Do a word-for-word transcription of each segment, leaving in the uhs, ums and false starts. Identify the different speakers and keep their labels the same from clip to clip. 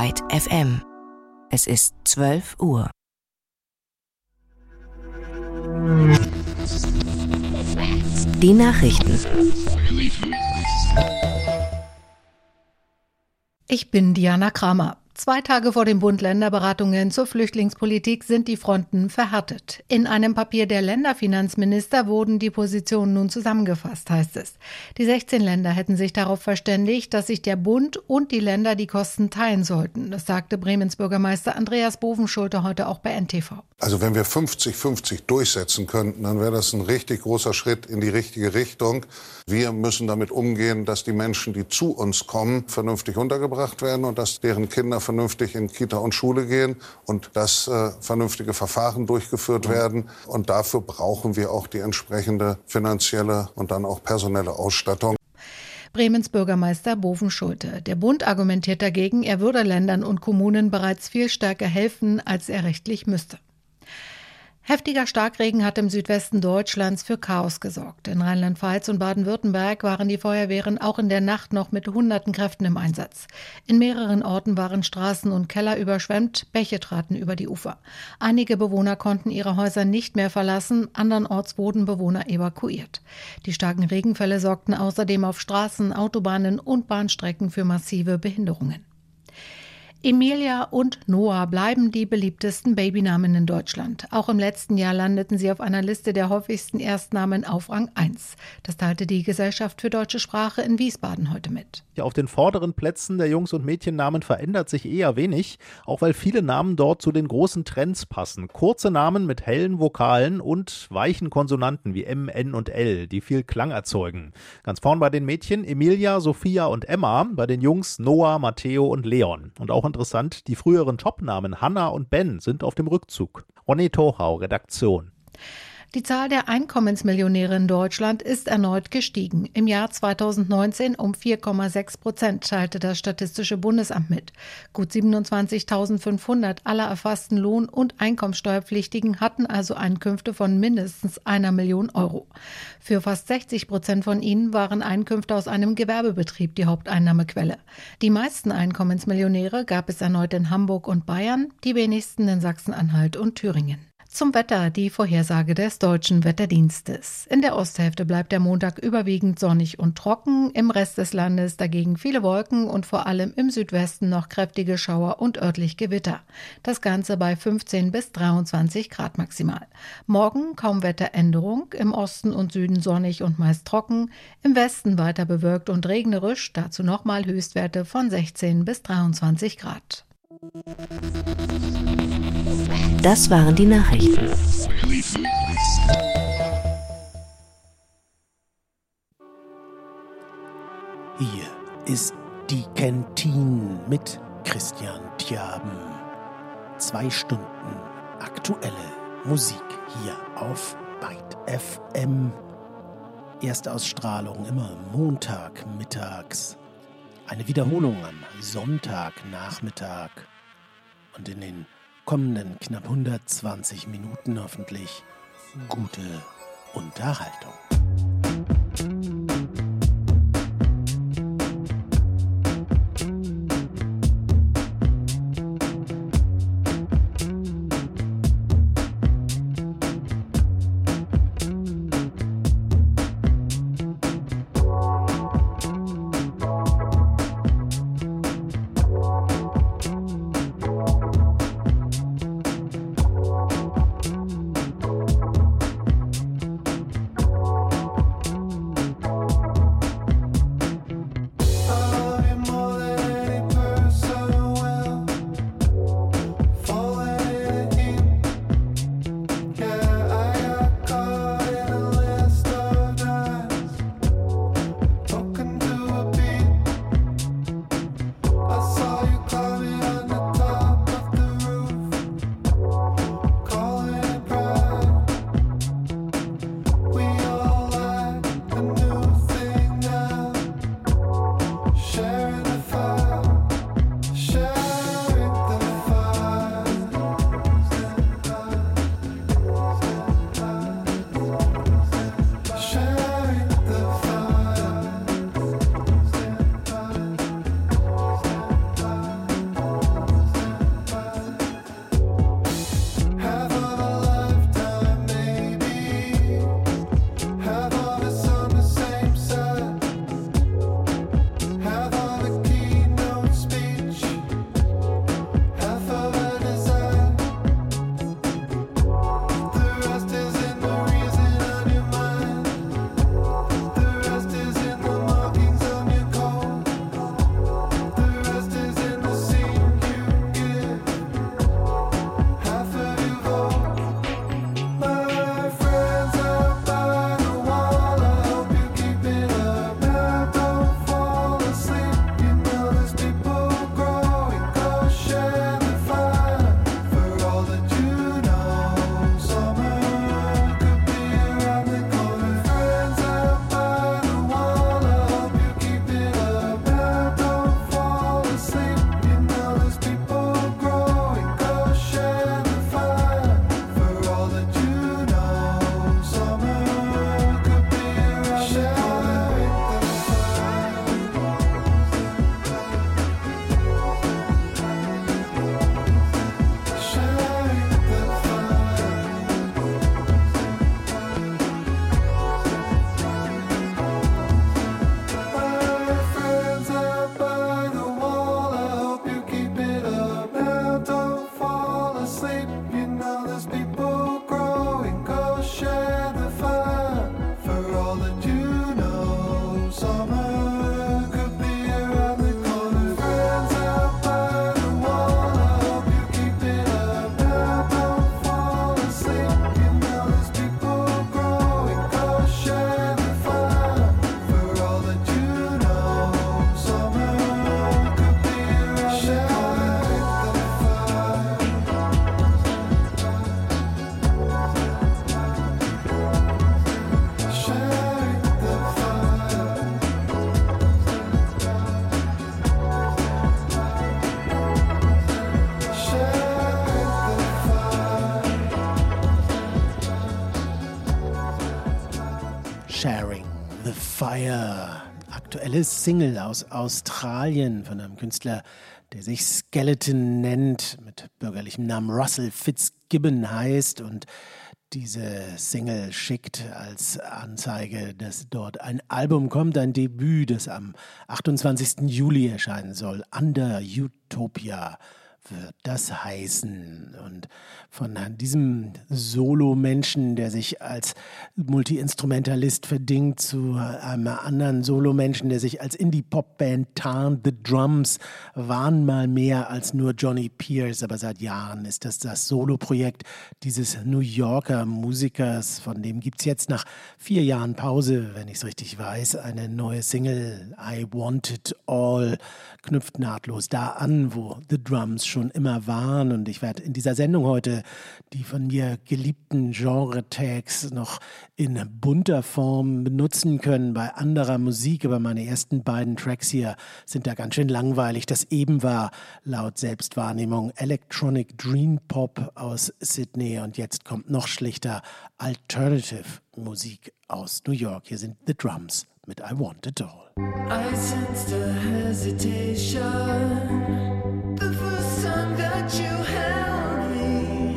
Speaker 1: Byte F M. Es ist zwölf Uhr. Die Nachrichten.
Speaker 2: Ich bin Diana Kramer. Zwei Tage vor den Bund-Länder-Beratungen zur Flüchtlingspolitik sind die Fronten verhärtet. In einem Papier der Länderfinanzminister wurden die Positionen nun zusammengefasst, heißt es. Die sechzehn Länder hätten sich darauf verständigt, dass sich der Bund und die Länder die Kosten teilen sollten. Das sagte Bremens Bürgermeister Andreas Bovenschulte heute auch bei N T V.
Speaker 3: Also wenn wir fünfzig fünfzig durchsetzen könnten, dann wäre das ein richtig großer Schritt in die richtige Richtung. Wir müssen damit umgehen, dass die Menschen, die zu uns kommen, vernünftig untergebracht werden und dass deren Kinder vernünftig in Kita und Schule gehen und dass äh, vernünftige Verfahren durchgeführt werden. Und dafür brauchen wir auch die entsprechende finanzielle und dann auch personelle Ausstattung.
Speaker 2: Bremens Bürgermeister Bovenschulte. Der Bund argumentiert dagegen, er würde Ländern und Kommunen bereits viel stärker helfen, als er rechtlich müsste. Heftiger Starkregen hat im Südwesten Deutschlands für Chaos gesorgt. In Rheinland-Pfalz und Baden-Württemberg waren die Feuerwehren auch in der Nacht noch mit hunderten Kräften im Einsatz. In mehreren Orten waren Straßen und Keller überschwemmt, Bäche traten über die Ufer. Einige Bewohner konnten ihre Häuser nicht mehr verlassen, andernorts wurden Bewohner evakuiert. Die starken Regenfälle sorgten außerdem auf Straßen, Autobahnen und Bahnstrecken für massive Behinderungen. Emilia und Noah bleiben die beliebtesten Babynamen in Deutschland. Auch im letzten Jahr landeten sie auf einer Liste der häufigsten Erstnamen auf Rang eins. Das teilte die Gesellschaft für deutsche Sprache in Wiesbaden heute mit.
Speaker 4: Ja, auf den vorderen Plätzen der Jungs- und Mädchennamen verändert sich eher wenig, auch weil viele Namen dort zu den großen Trends passen. Kurze Namen mit hellen Vokalen und weichen Konsonanten wie M, N und L, die viel Klang erzeugen. Ganz vorn bei den Mädchen Emilia, Sophia und Emma, bei den Jungs Noah, Matteo und Leon. Und auch interessant, die früheren Topnamen Hannah und Ben sind auf dem Rückzug. Ronny Tochau, Redaktion.
Speaker 2: Die Zahl der Einkommensmillionäre in Deutschland ist erneut gestiegen. Im Jahr zweitausendneunzehn um vier Komma sechs Prozent, teilte das Statistische Bundesamt mit. Gut siebenundzwanzigtausendfünfhundert aller erfassten Lohn- und Einkommensteuerpflichtigen hatten also Einkünfte von mindestens einer Million Euro. Für fast sechzig Prozent von ihnen waren Einkünfte aus einem Gewerbebetrieb die Haupteinnahmequelle. Die meisten Einkommensmillionäre gab es erneut in Hamburg und Bayern, die wenigsten in Sachsen-Anhalt und Thüringen. Zum Wetter die Vorhersage des Deutschen Wetterdienstes. In der Osthälfte bleibt der Montag überwiegend sonnig und trocken, im Rest des Landes dagegen viele Wolken und vor allem im Südwesten noch kräftige Schauer und örtlich Gewitter. Das Ganze bei fünfzehn bis dreiundzwanzig Grad maximal. Morgen kaum Wetteränderung, im Osten und Süden sonnig und meist trocken, im Westen weiter bewölkt und regnerisch, dazu nochmal Höchstwerte von sechzehn bis dreiundzwanzig Grad.
Speaker 1: Das waren die Nachrichten.
Speaker 5: Hier ist die Kantine mit Christian Tjaben. Zwei Stunden aktuelle Musik hier auf Byte F M. Erstausstrahlung immer Montag mittags. Eine Wiederholung am Sonntagnachmittag. Und in den kommenden knapp hundertzwanzig Minuten hoffentlich gute Unterhaltung. Sharing the Fire. Aktuelles Single aus Australien von einem Künstler, der sich Skeleton nennt, mit bürgerlichem Namen Russell Fitzgibbon heißt und diese Single schickt als Anzeige, dass dort ein Album kommt, ein Debüt, das am achtundzwanzigsten Juli erscheinen soll. Under Utopia wird das heißen. Und von diesem Solo-Menschen, der sich als Multi-Instrumentalist verdingt, zu einem anderen Solo-Menschen, der sich als Indie-Pop-Band tarnt. The Drums waren mal mehr als nur Johnny Pierce, aber seit Jahren ist das das Solo-Projekt dieses New Yorker Musikers. Von dem gibt es jetzt nach vier Jahren Pause, wenn ich es richtig weiß, eine neue Single, I Want It All, knüpft nahtlos da an, wo The Drums schon immer waren. Und ich werde in dieser Sendung heute die von mir geliebten Genre-Tags noch in bunter Form benutzen können bei anderer Musik. Aber meine ersten beiden Tracks hier sind da ganz schön langweilig. Das eben war laut Selbstwahrnehmung Electronic Dream Pop aus Sydney. Und jetzt kommt noch schlichter Alternative Musik aus New York. Hier sind The Drums mit I Want It All.
Speaker 6: I sensed a hesitation the first time that you held me.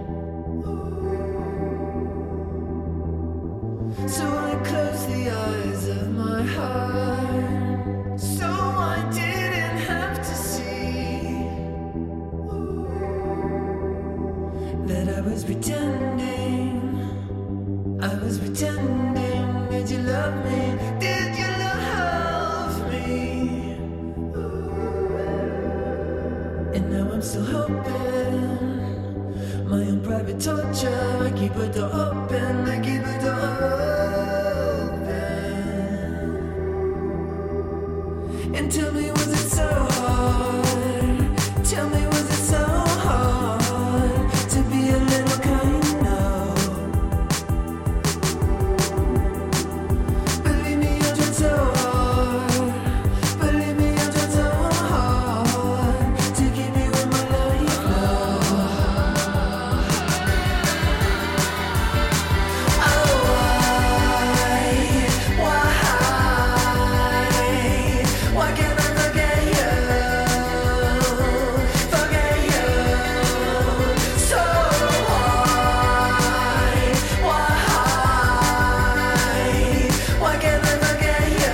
Speaker 6: So I closed the eyes of my heart, so I didn't have to see that I was pretending, I was pretending. Did you love me? Did you love me? And now I'm still hoping, my own private torture. I keep a door open, I keep a door open. And tell me, was it so hard? Tell me, was it so hard to be a little kind now? Believe me, I tried so hard. Believe me, I tried so hard to keep you in my life now. Oh, why, why, why can't I forget you? Forget you. So why, why, why can't I forget you?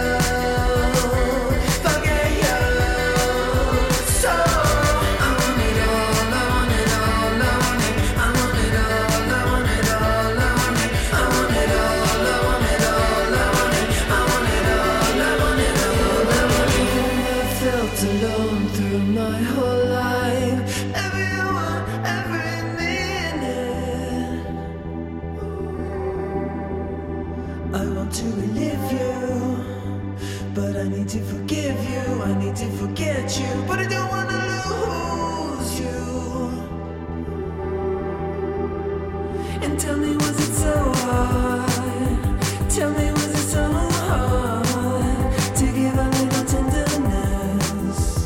Speaker 6: Forget you. So I want it all, I want it all, I want it, I want it all, I want it all, I want it, I want it all, I want it all, I want it, I want it all, I want it all, I want it. I felt alone through my whole life, every hour, every minute. I want to relive you, but I need to forgive you, I need to forget you, but I don't want to lose you. And tell me, was it so hard? Tell me, was it so hard to give a little tenderness?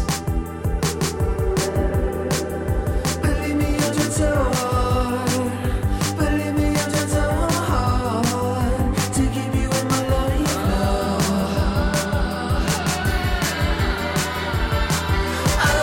Speaker 6: Believe me, I tried so hard. Believe me, I tried so hard to keep you in my life now. Oh,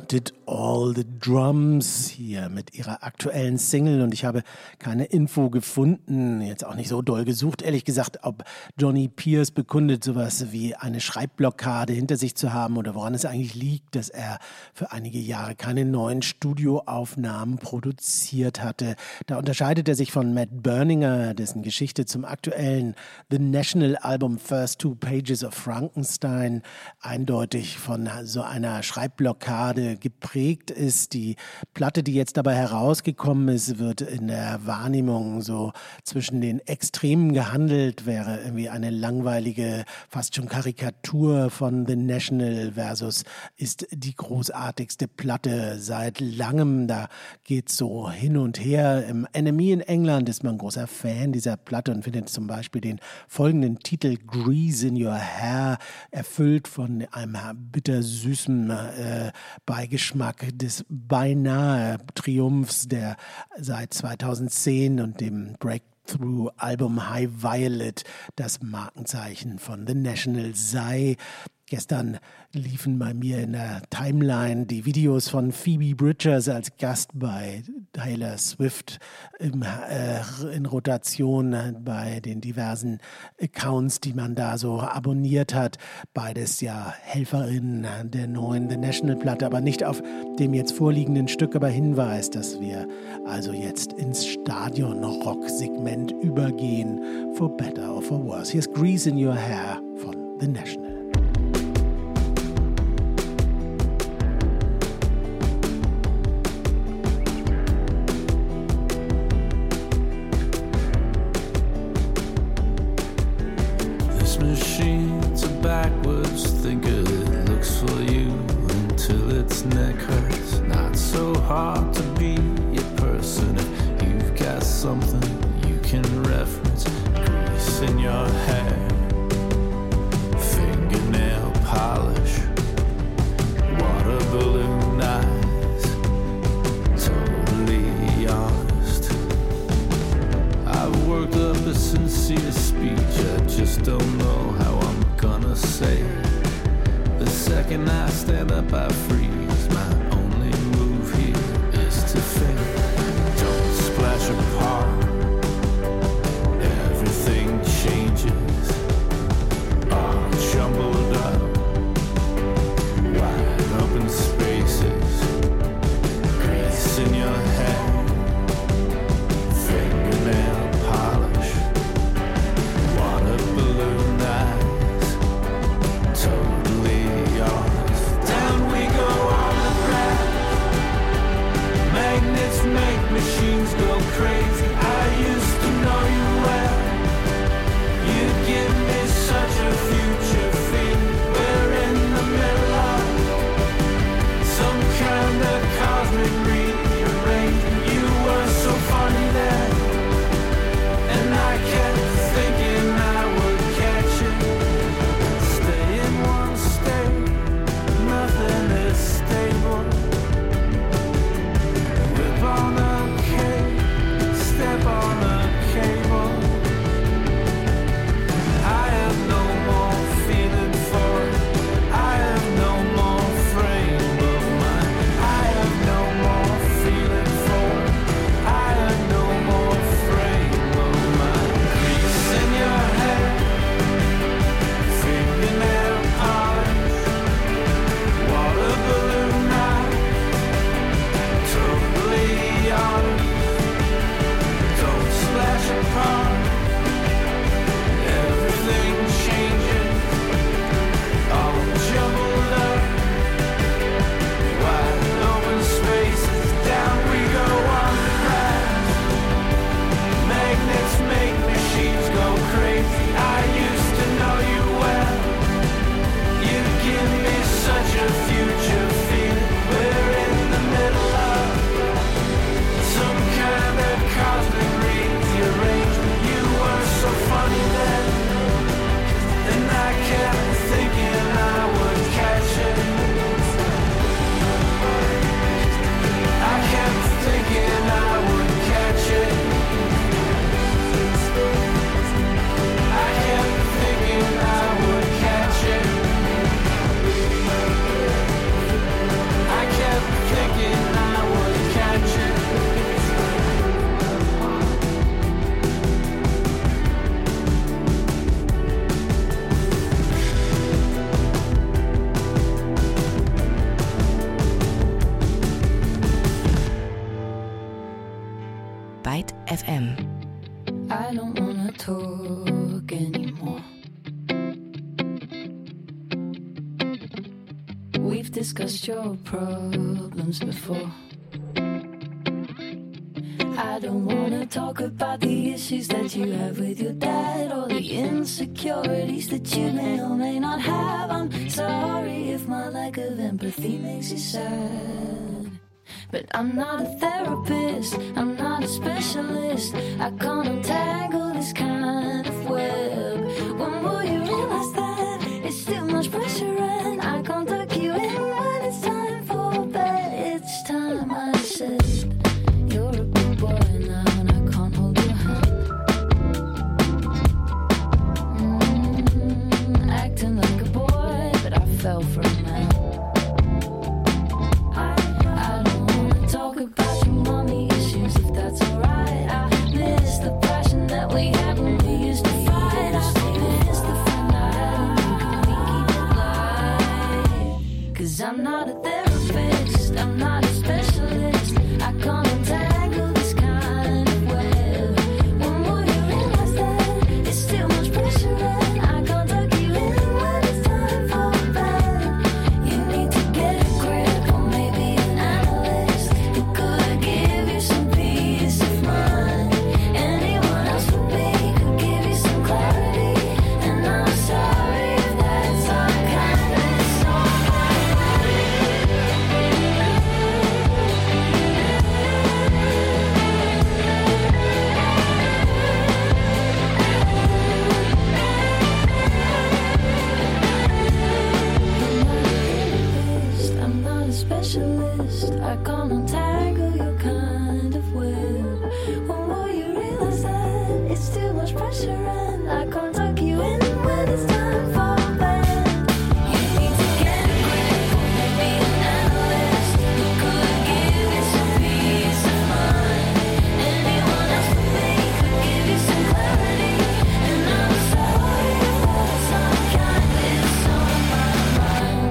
Speaker 5: Did All the Drums hier mit ihrer aktuellen Single und ich habe keine Info gefunden, jetzt auch nicht so doll gesucht, ehrlich gesagt, ob Johnny Pierce bekundet, sowas wie eine Schreibblockade hinter sich zu haben oder woran es eigentlich liegt, dass er für einige Jahre keine neuen Studioaufnahmen produziert hatte. Da unterscheidet er sich von Matt Berninger, dessen Geschichte zum aktuellen The National Album First Two Pages of Frankenstein eindeutig von so einer Schreibblockade geprägt ist. Die Platte, die jetzt dabei herausgekommen ist, wird in der Wahrnehmung so zwischen den Extremen gehandelt, wäre irgendwie eine langweilige, fast schon Karikatur von The National versus ist die großartigste Platte seit langem. Da geht's so hin und her. Im Enemy in England ist man ein großer Fan dieser Platte und findet zum Beispiel den folgenden Titel Grease in Your Hair, erfüllt von einem bittersüßen äh, Beigeschmack des beinahe Triumphs, der seit zweitausendzehn und dem Breakthrough-Album High Violet das Markenzeichen von The National sei. Gestern liefen bei mir in der Timeline die Videos von Phoebe Bridgers als Gast bei Taylor Swift im, äh, in Rotation bei den diversen Accounts, die man da so abonniert hat. Beides ja Helferinnen der neuen The National-Platte, aber nicht auf dem jetzt vorliegenden Stück, aber Hinweis, dass wir also jetzt ins Stadion-Rock-Segment übergehen, for better or for worse. Hier ist Grease in Your Hair von The National.
Speaker 7: Machine's a backwards thinker that looks for you until its neck hurts. Not so hard to be a person if you've got something you can reference. Grease in your hair, fingernail polish, water balloon eyes, totally honest. I've worked up a sincere speech, I just don't know how I'm gonna say it. The second I stand up I freeze, my only move here is to fade. Don't splash apart, everything changes, all jumbled up, wide open spaces, grease in your hair, fingernail polish, water balloon eyes, totally yours. Down we go on the ground.
Speaker 1: F M.
Speaker 8: I don't wanna talk anymore. We've discussed your problems before. I don't wanna talk about the issues that you have with your dad or the insecurities that you may or may not have. I'm sorry if my lack of empathy makes you sad. But I'm not a therapist, I'm not a specialist. I can't untangle this kind of web. When will you realize that it's too much pressure and I can't tuck you in when it's time for bed? It's time, I said. You're a big boy now and I can't hold your hand. Mm, acting like a boy, but I fell for a man. About your mommy issues, if that's alright. I miss the passion that we had when we used to fight. I miss the friend I had and you could keep it light. Cause I'm not a therapist, I'm not a specialist. I can't untangle this kind of web. When will you realize that it's too much pressure and I can't tuck you in when it's time for bed? You need to get a grip or maybe an analyst who could give you some peace of mind. Anyone else but me could give you some clarity. And I'm sorry if that's unkindness. I'm not a specialist. I can't untangle your kind of web. When will you realize that it's too much pressure and I can't tuck you in when it's time for bed? You need to get a grip or maybe an analyst who could give you some peace of mind. Anyone else but me could give you some clarity. And I'm sorry if that's unkindness on my mind.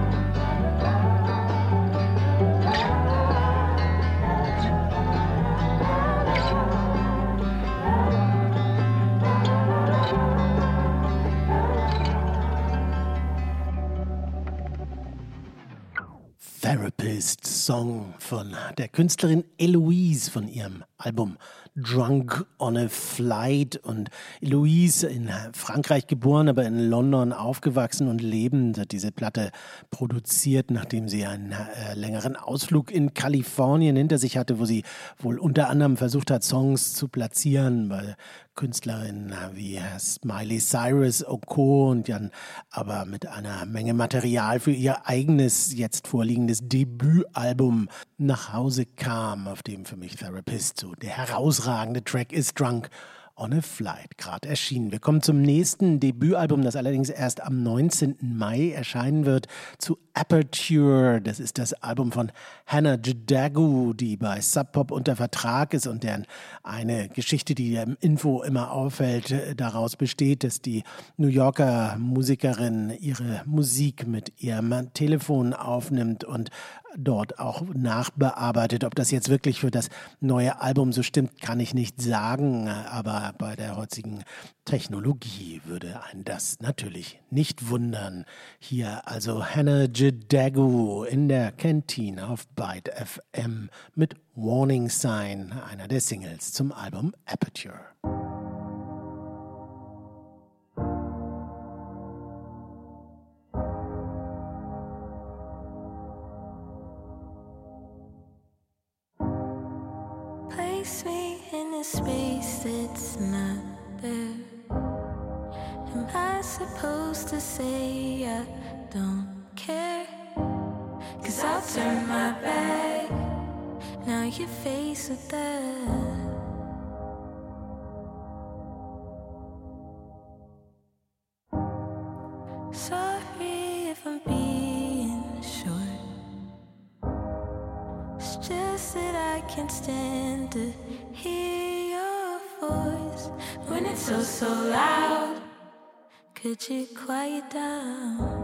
Speaker 5: Therapist Song von der Künstlerin Eloise von ihrem Album Drunk on a Flight. Und Eloise, in Frankreich geboren, aber in London aufgewachsen und lebend, hat diese Platte produziert, nachdem sie einen äh, längeren Ausflug in Kalifornien hinter sich hatte, wo sie wohl unter anderem versucht hat, Songs zu platzieren bei Künstlerinnen wie Miley Cyrus, Oko, und dann aber mit einer Menge Material für ihr eigenes, jetzt vorliegendes Debütalbum nach Hause kam, auf dem für mich Therapist so der herausragende Track ist, Drunk on a Flight, gerade erschienen. Wir kommen zum nächsten Debütalbum, das allerdings erst am neunzehnten Mai erscheinen wird, zu Aperture. Das ist das Album von Hannah Jadagu, die bei Sub Pop unter Vertrag ist und deren eine Geschichte, die im Info immer auffällt, daraus besteht, dass die New Yorker Musikerin ihre Musik mit ihrem Telefon aufnimmt und dort auch nachbearbeitet. Ob das jetzt wirklich für das neue Album so stimmt, kann ich nicht sagen, aber bei der heutigen Technologie würde einen das natürlich nicht wundern. Hier also Hannah Jadagu in der Kantine auf Byte F M mit Warning Sign, einer der Singles zum Album Aperture.
Speaker 8: Place me in a space that's not there. Am I supposed to say I don't care? Cause I'll turn my back. Now you're faced with that. Sorry if I'm being short. It's just that I can't stand to hear your voice when it's so, so loud. Could you quiet down?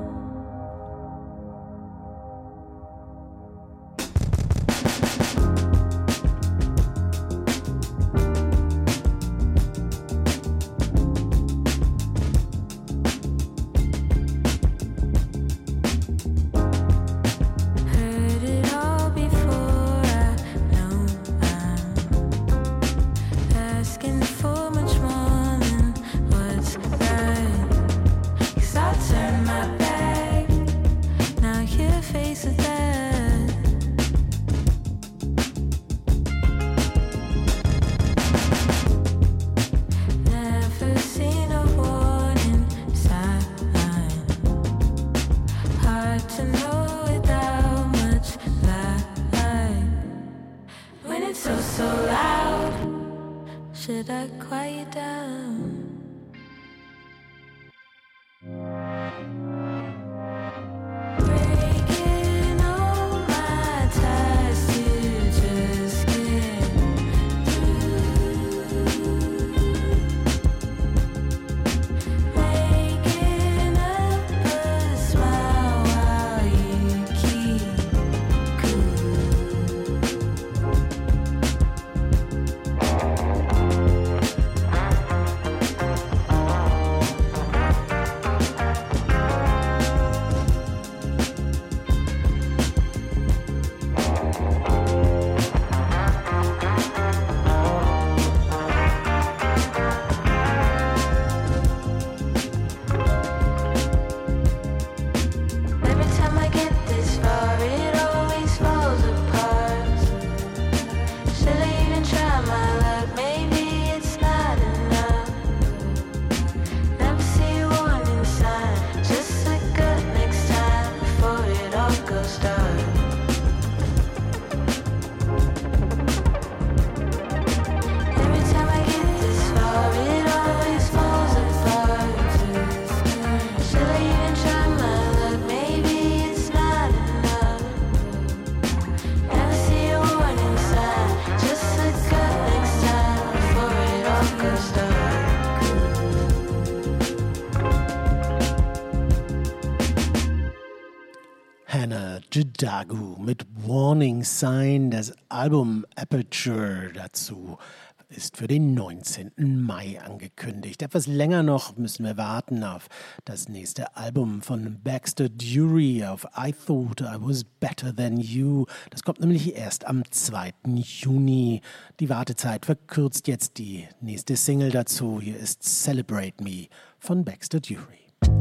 Speaker 5: Hannah Judagu mit Warning Sign. Das Album Aperture dazu ist für den neunzehnten Mai angekündigt. Etwas länger noch müssen wir warten auf das nächste Album von Baxter Dury, auf I Thought I Was Better Than You. Das kommt nämlich erst am zweiten Juni. Die Wartezeit verkürzt jetzt die nächste Single dazu. Hier ist Celebrate Me von Baxter Dury.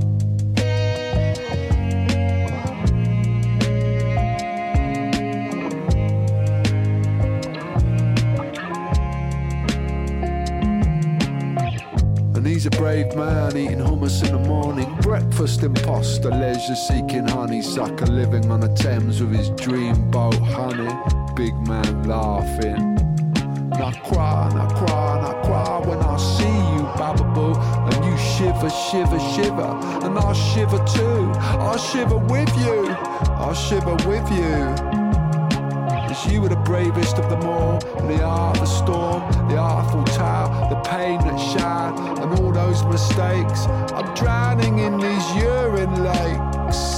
Speaker 9: And he's a brave man, eating hummus in the morning. Breakfast imposter, leisure seeking honeysucker, living on the Thames with his dream boat, honey. Big man laughing. And I cry, and I cry, and I cry when I see you, Bababoo. And you shiver, shiver, shiver. And I'll shiver too. I'll shiver with you. I'll shiver with you. Cause you were the bravest of them all. And the art of the storm, the artful tale, the pain that showered, and all those mistakes. I'm drowning in these urine lakes.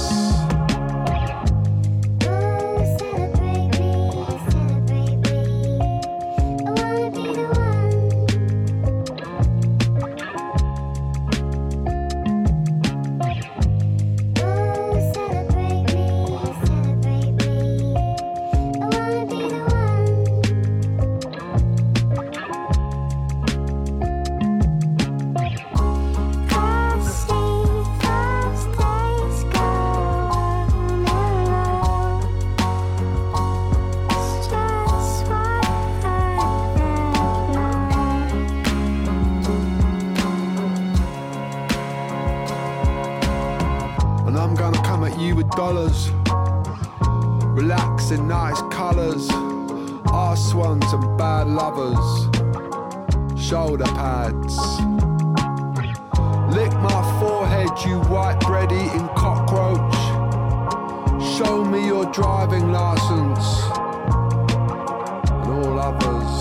Speaker 9: Dollars, relaxing nice colours, arse ones and bad lovers, shoulder pads. Lick my forehead, you white bread eating cockroach. Show me your driving licence and all others.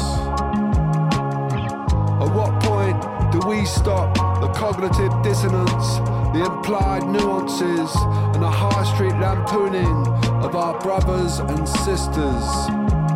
Speaker 9: At what point do we stop the cognitive dissonance, the implied nuances, and the high street lampooning of our brothers and sisters?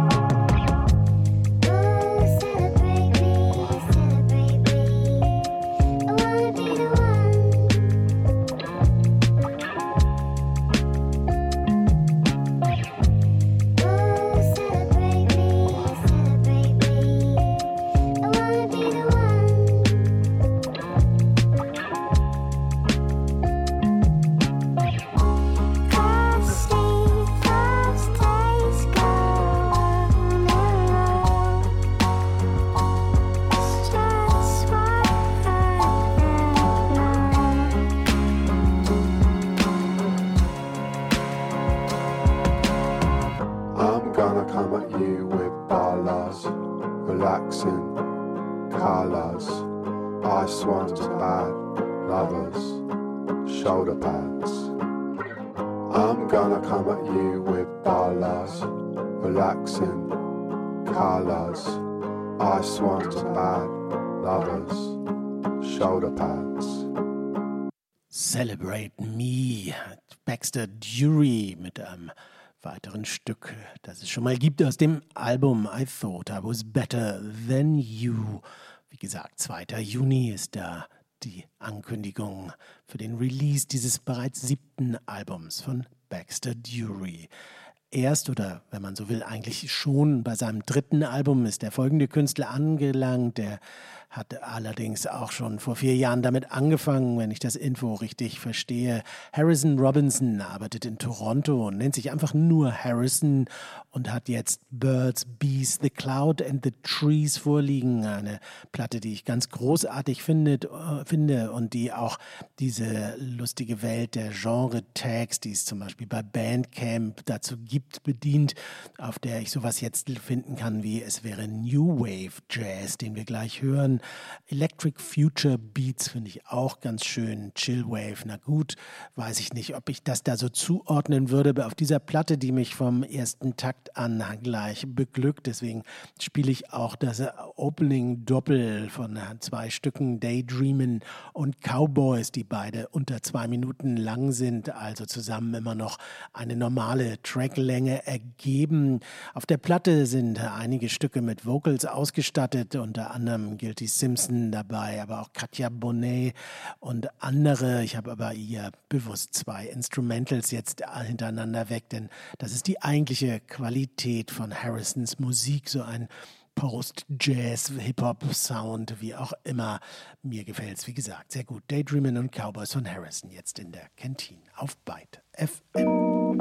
Speaker 9: Celebrate Me, Baxter Dury mit einem weiteren Stück, das es schon mal gibt aus dem Album I Thought I Was Better Than You. Wie gesagt, zweiter Juni ist da die Ankündigung für den Release dieses bereits siebten Albums von Baxter Dury. Erst, oder wenn man so will, eigentlich schon bei seinem dritten Album ist der folgende Künstler angelangt. Der hat allerdings auch schon vor vier Jahren damit angefangen, wenn ich das Info richtig verstehe. Harrison Robinson arbeitet in Toronto und nennt sich einfach nur Harrison und hat jetzt Birds, Bees, The Cloud and the Trees vorliegen. Eine Platte, die ich ganz großartig finde, äh, finde und die auch diese lustige Welt der Genre-Tags, die es zum Beispiel bei Bandcamp dazu gibt, bedient, auf der ich sowas jetzt finden kann wie es wäre New Wave Jazz, den wir gleich hören.
Speaker 5: hören. Electric Future Beats finde ich auch ganz schön. Chillwave, na gut, weiß ich nicht, ob ich das da so zuordnen würde, aber auf dieser Platte, die mich vom ersten Takt an gleich beglückt. Deswegen spiele ich auch das Opening-Doppel von zwei Stücken, Daydreamin' und Cowboys, die beide unter zwei Minuten lang sind, also zusammen immer noch eine normale Tracklänge ergeben. Auf der Platte sind einige Stücke mit Vocals ausgestattet, unter anderem Guilty Simpson dabei, aber auch Katja Bonet und andere. Ich habe aber hier bewusst zwei Instrumentals jetzt hintereinander weg, denn das ist die eigentliche Qualität von Harrisons Musik, so ein Post-Jazz, Hip-Hop-Sound, wie auch immer. Mir gefällt es, wie gesagt, sehr gut. Daydreamin' und Cowboys von Harrison jetzt in der Kantine auf Byte F M.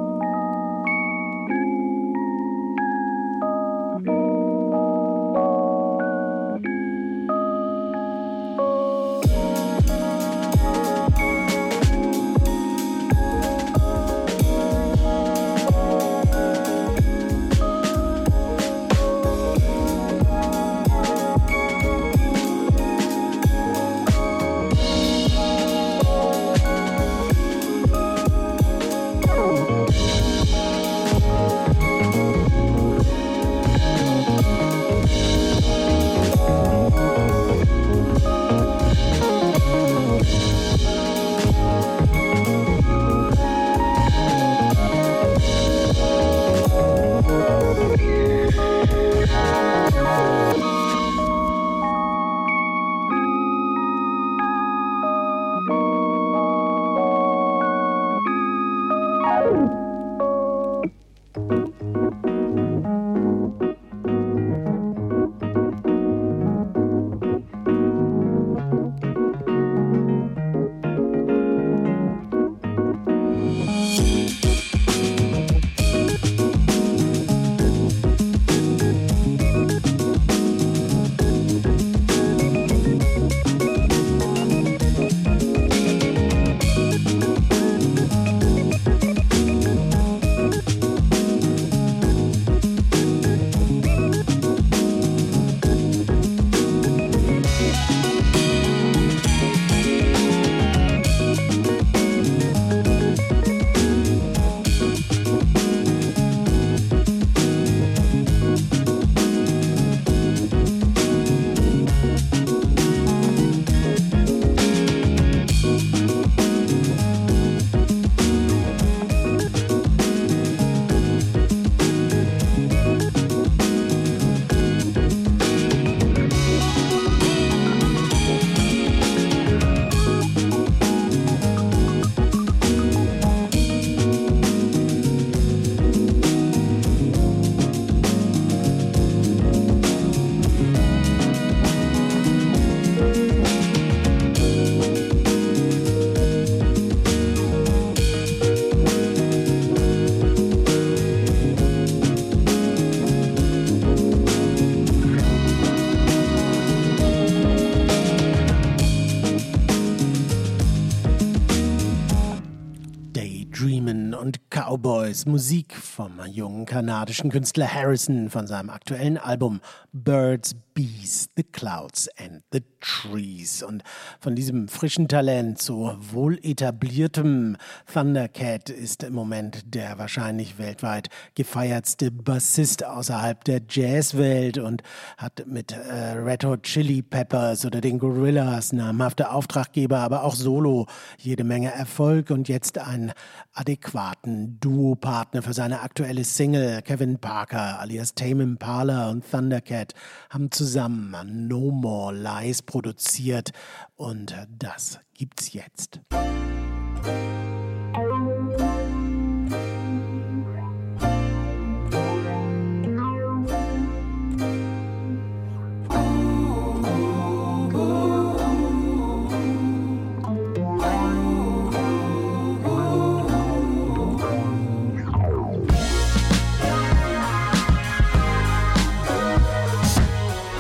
Speaker 5: Cowboys, Musik vom jungen kanadischen Künstler Harrison von seinem aktuellen Album Birds, Bees, The Clouds and the Trees. Und von diesem frischen Talent zu wohl etabliertem Thundercat ist im Moment der wahrscheinlich weltweit gefeiertste Bassist außerhalb der Jazzwelt und hat mit äh, Red Hot Chili Peppers oder den Gorillaz namhafte Auftraggeber, aber auch solo jede Menge Erfolg und jetzt einen adäquaten Duopartner für seine aktuelle Single. Kevin Parker alias Tame Impala und Thundercat haben zusammen No More Lies produziert und das gibt's jetzt.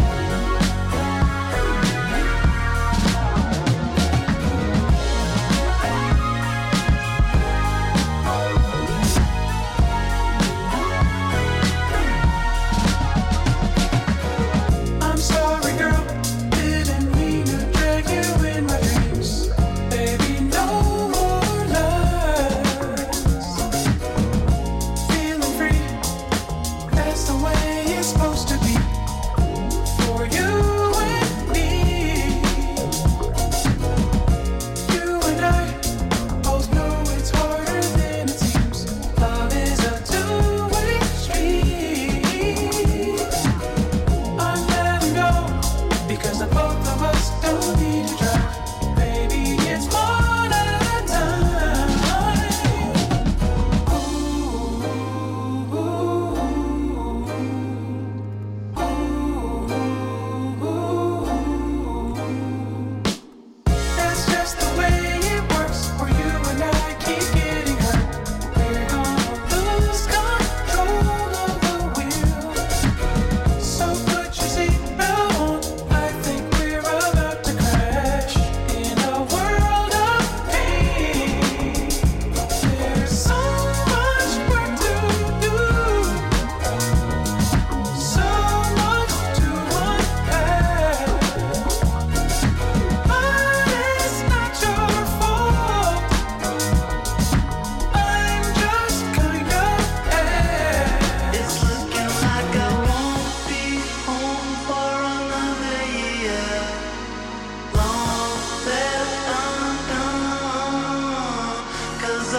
Speaker 6: Oh,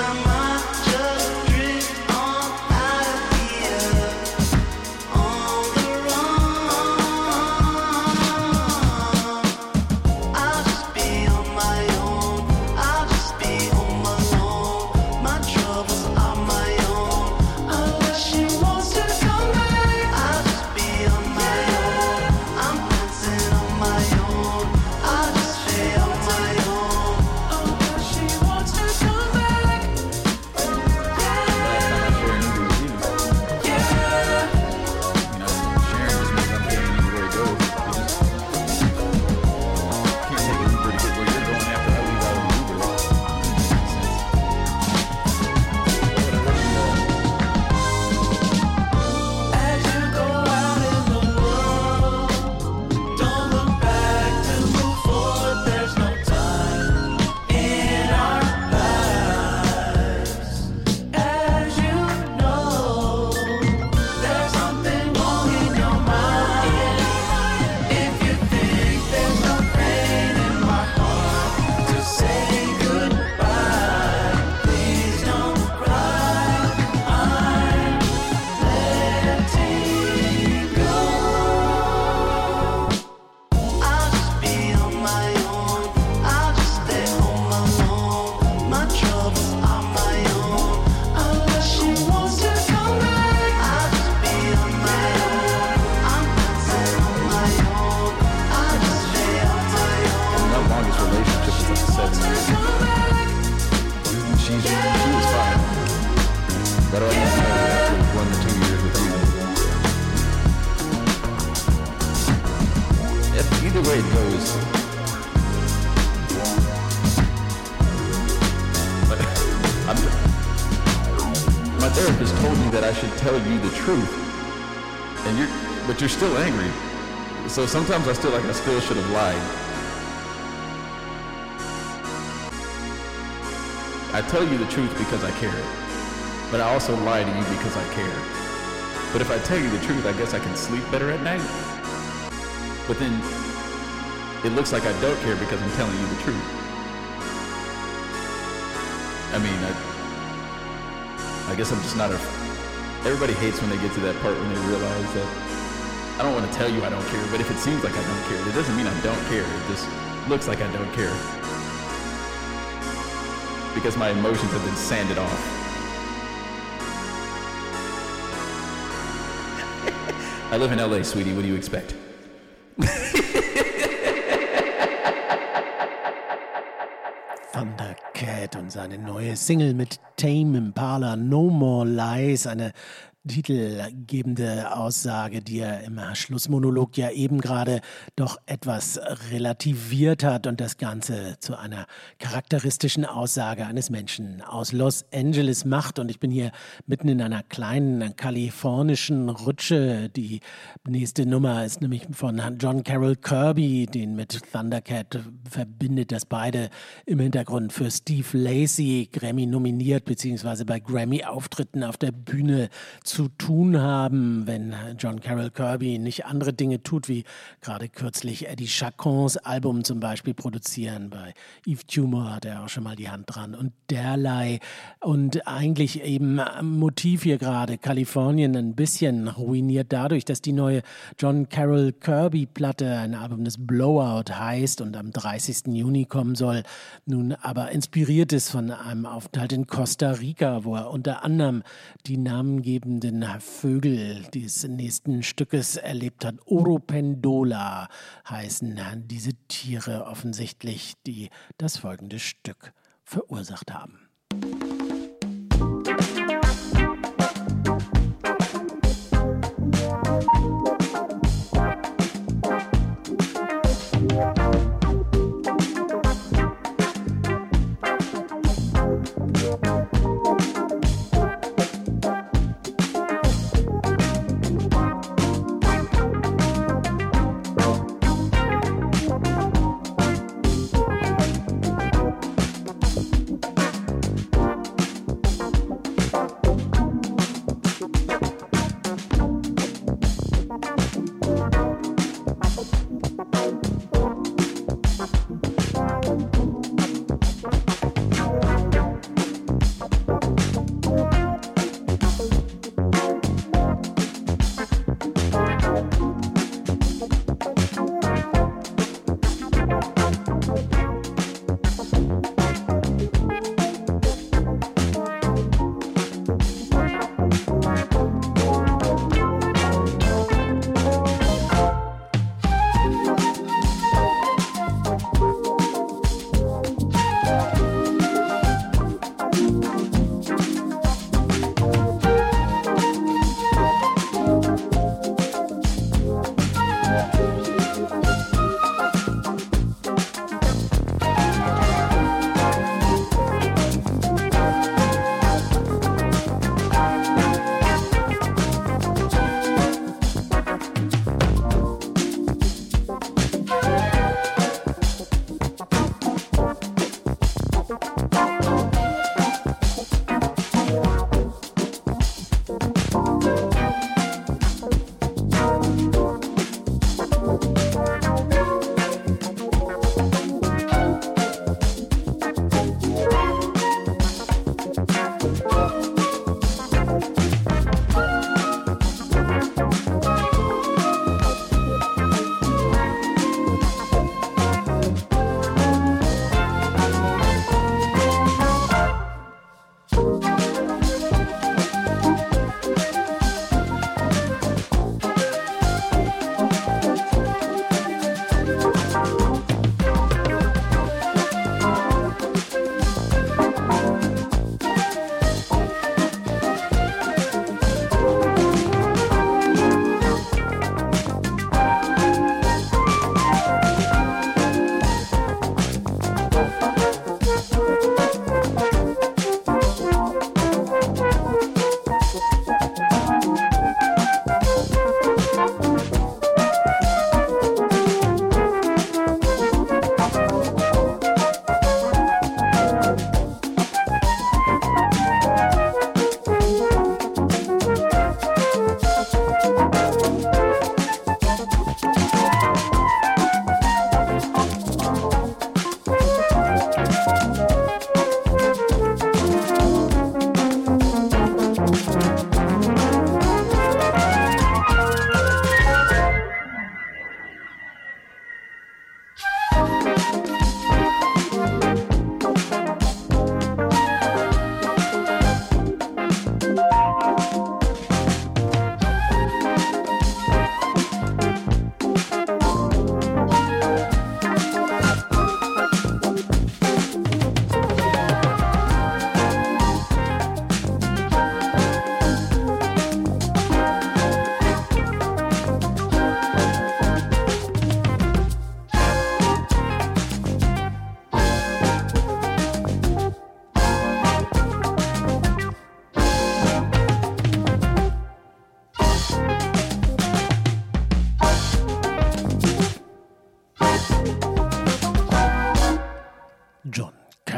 Speaker 10: way it goes. But I'm, my therapist told me that I should tell you the truth, and you're, but you're still angry. So sometimes I feel like I still should have lied. I tell you the truth because I care, but I also lie to you because I care. But if I tell you the truth, I guess I can sleep better at night. But then it looks like I don't care because I'm telling you the truth. I mean, I, I guess I'm just not a... Everybody hates when they get to that part when they realize that I don't want to tell you I don't care, but if it seems like I don't care, it doesn't mean I don't care. It just looks like I don't care. Because my emotions have been sanded off. I live in L A, sweetie. What do you expect?
Speaker 5: Thundercat und seine neue Single mit Tame Impala, No More Lies, eine titelgebende Aussage, die er im Schlussmonolog ja eben gerade doch etwas relativiert hat und das Ganze zu einer charakteristischen Aussage eines Menschen aus Los Angeles macht. Und ich bin hier mitten in einer kleinen kalifornischen Rutsche. Die nächste Nummer ist nämlich von John Carroll Kirby, den mit Thundercat verbindet, dass beide im Hintergrund für Steve Lacy Grammy nominiert beziehungsweise bei Grammy-Auftritten auf der Bühne zu tun haben, wenn John Carroll Kirby nicht andere Dinge tut, wie gerade kürzlich Eddie Chacons Album zum Beispiel produzieren. Bei Yves Tumor hat er auch schon mal die Hand dran und derlei. Und eigentlich eben Motiv hier gerade, Kalifornien ein bisschen ruiniert dadurch, dass die neue John Carroll Kirby Platte, ein Album, das Blowout heißt und am dreißigsten Juni kommen soll, nun aber inspiriert ist von einem Aufenthalt in Costa Rica, wo er unter anderem die namengebenden Vögel des nächsten Stückes erlebt hat. Oropendola heißen diese Tiere offensichtlich, die das folgende Stück verursacht haben.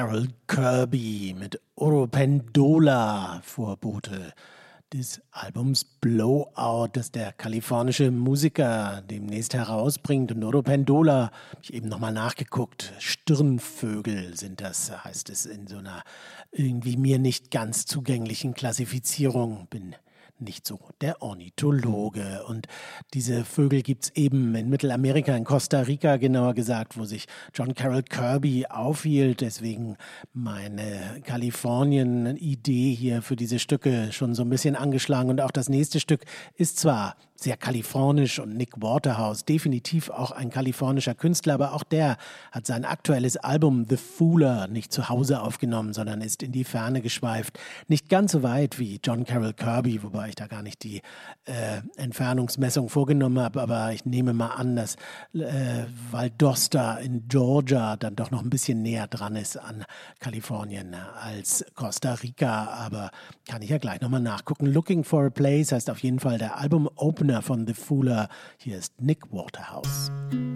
Speaker 5: Carol Kirby mit Oropendola, Vorbote des Albums Blowout, das der kalifornische Musiker demnächst herausbringt. Und Oropendola, habe ich eben nochmal nachgeguckt, Stirnvögel sind das, heißt es in so einer irgendwie mir nicht ganz zugänglichen Klassifizierung. Bin nicht so der Ornithologe. Und diese Vögel gibt es eben in Mittelamerika, in Costa Rica genauer gesagt, wo sich John Carroll Kirby aufhielt. Deswegen meine Kalifornien-Idee hier für diese Stücke schon so ein bisschen angeschlagen. Und auch das nächste Stück ist zwar sehr kalifornisch und Nick Waterhouse, definitiv auch ein kalifornischer Künstler, aber auch der hat sein aktuelles Album The Fooler nicht zu Hause aufgenommen, sondern ist in die Ferne geschweift. Nicht ganz so weit wie John Carroll Kirby, wobei ich da gar nicht die äh, Entfernungsmessung vorgenommen habe, aber ich nehme mal an, dass äh, Valdosta in Georgia dann doch noch ein bisschen näher dran ist an Kalifornien als Costa Rica, aber kann ich ja gleich nochmal nachgucken. Looking for a Place heißt auf jeden Fall der Album-Opener von The Fooler. Hier ist Nick Waterhouse.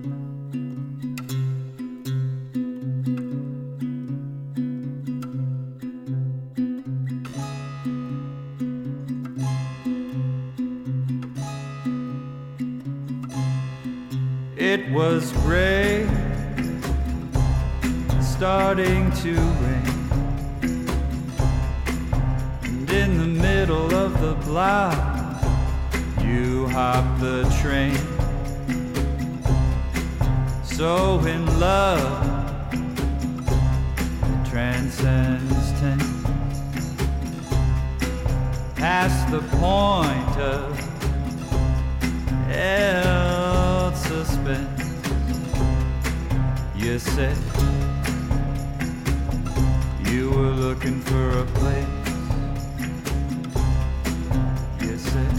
Speaker 11: It was gray, starting to rain, and in the middle of the block you hopped the train. So in love it transcends tense, past the point of held suspense. You said you were looking for a place. You said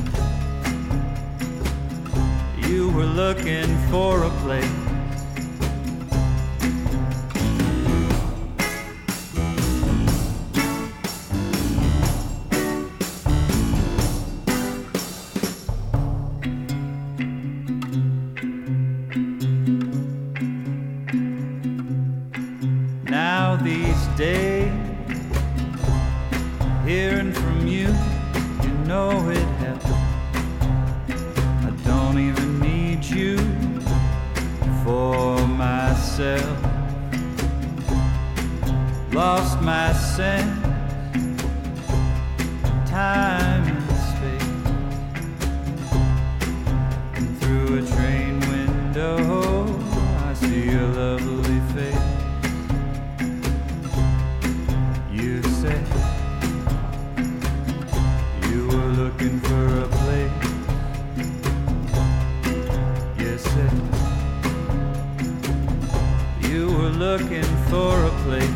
Speaker 11: you were looking for a place. Now these days, hearing from you, you know it helps. I don't even need you for myself. Lost my sense, time and space, and through a train window I see your lovely face. You said you were looking for a place. You said you were looking for a place.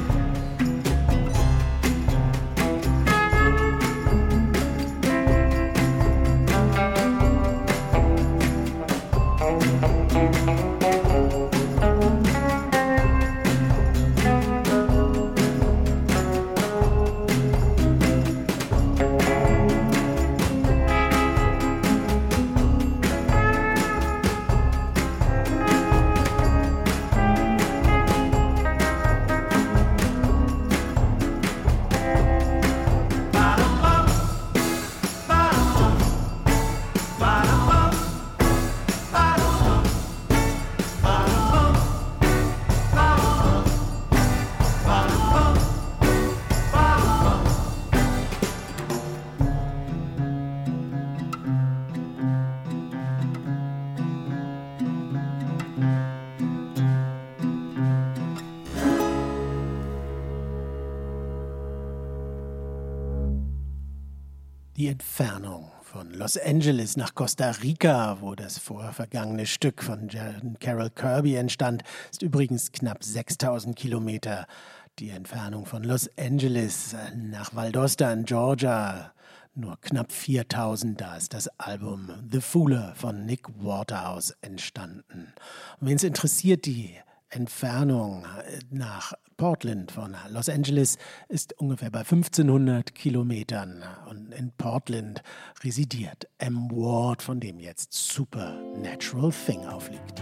Speaker 5: Die Entfernung von Los Angeles nach Costa Rica, wo das vorvergangene Stück von John Carroll Kirby entstand, ist übrigens knapp sechstausend Kilometer. Die Entfernung von Los Angeles nach Valdosta in Georgia nur knapp viertausend. Da ist das Album The Fooler von Nick Waterhouse entstanden. Und wen es interessiert, die Entfernung nach Portland von Los Angeles ist ungefähr bei fünfzehnhundert Kilometern. Und in Portland residiert M. Ward, von dem jetzt Supernatural Thing aufliegt.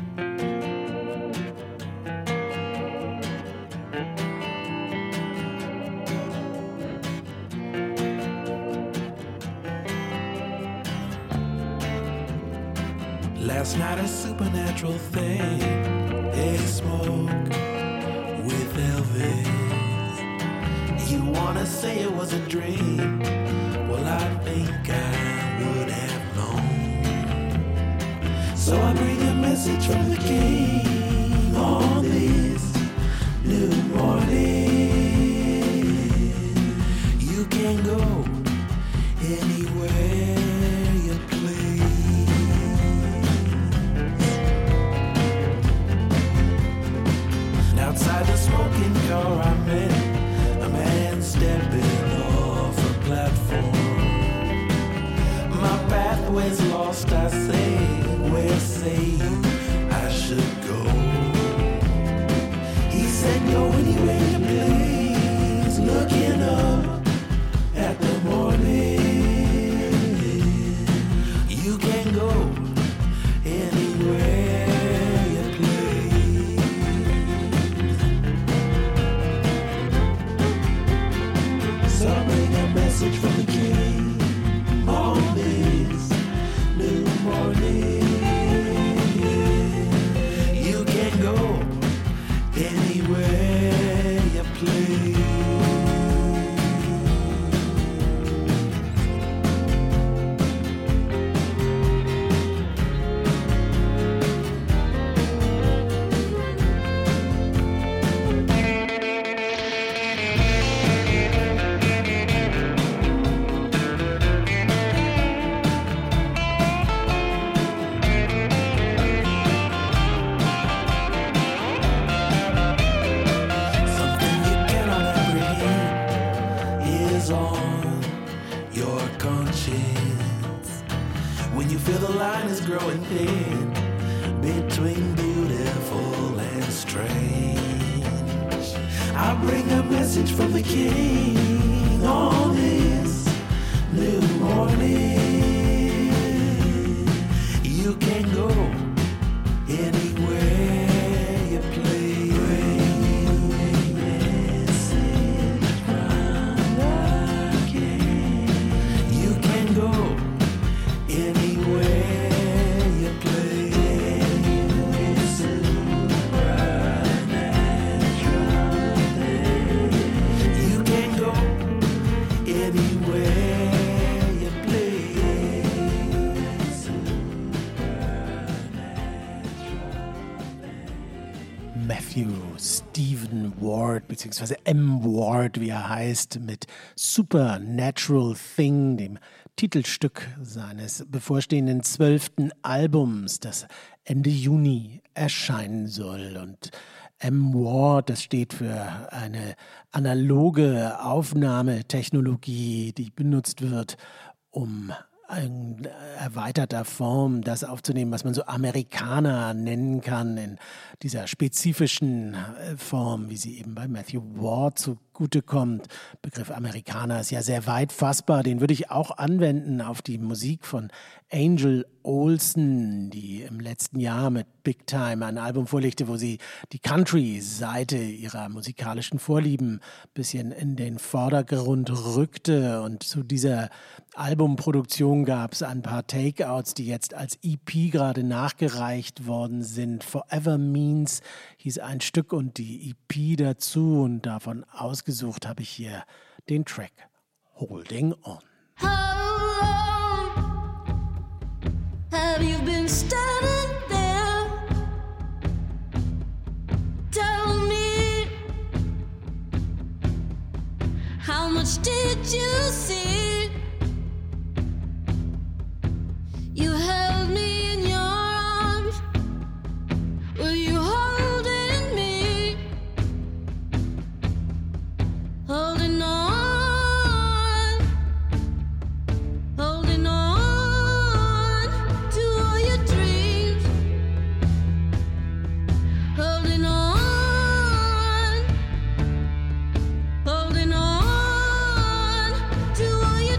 Speaker 6: Last night a supernatural thing. They smoke with Elvis. You wanna say it was a dream? Well, I think I would have known. So I bring a message from the king on this new morning. You can go anywhere you please. And outside the smoking car I met a man stepping off a platform. My pathway's lost, I say, where say you I should go? He said go anywhere you please, looking up at the morning. You can go anywhere you please. So I bring a message from the king on this new morning. You can go anywhere you please. Something you cannot apprehend is on your conscience. When you feel the line is growing thin between beautiful and strange, I bring a message from the king on this new morning. You can go anywhere you please. Bring a message from the king. You can go anywhere you please. Supernatural thing. You can go anywhere you please.
Speaker 5: Matthew Stephen Ward, beziehungsweise M. Ward, wie er heißt, mit Supernatural Thing, dem Titelstück seines bevorstehenden zwölften Albums, das Ende Juni erscheinen soll. Und M. Ward, das steht für eine analoge Aufnahmetechnologie, die benutzt wird, um in erweiterter Form das aufzunehmen, was man so Amerikaner nennen kann, in dieser spezifischen Form, wie sie eben bei Matthew Ward zugutekommt. Begriff Amerikaner ist ja sehr weit fassbar, den würde ich auch anwenden auf die Musik von Angel Olsen, die im letzten Jahr mit Big Time ein Album vorlegte, wo sie die Country-Seite ihrer musikalischen Vorlieben ein bisschen in den Vordergrund rückte. Und zu dieser Albumproduktion gab es ein paar Takeouts, die jetzt als E P gerade nachgereicht worden sind. Forever Means hieß ein Stück und die E P dazu. Und davon ausgesucht habe ich hier den Track Holding On.
Speaker 8: How long have you been standing there? Tell me, how much did you see? You held me in your arms. Were you holding me? Holding on, holding on to all your dreams. Holding on, holding on to all your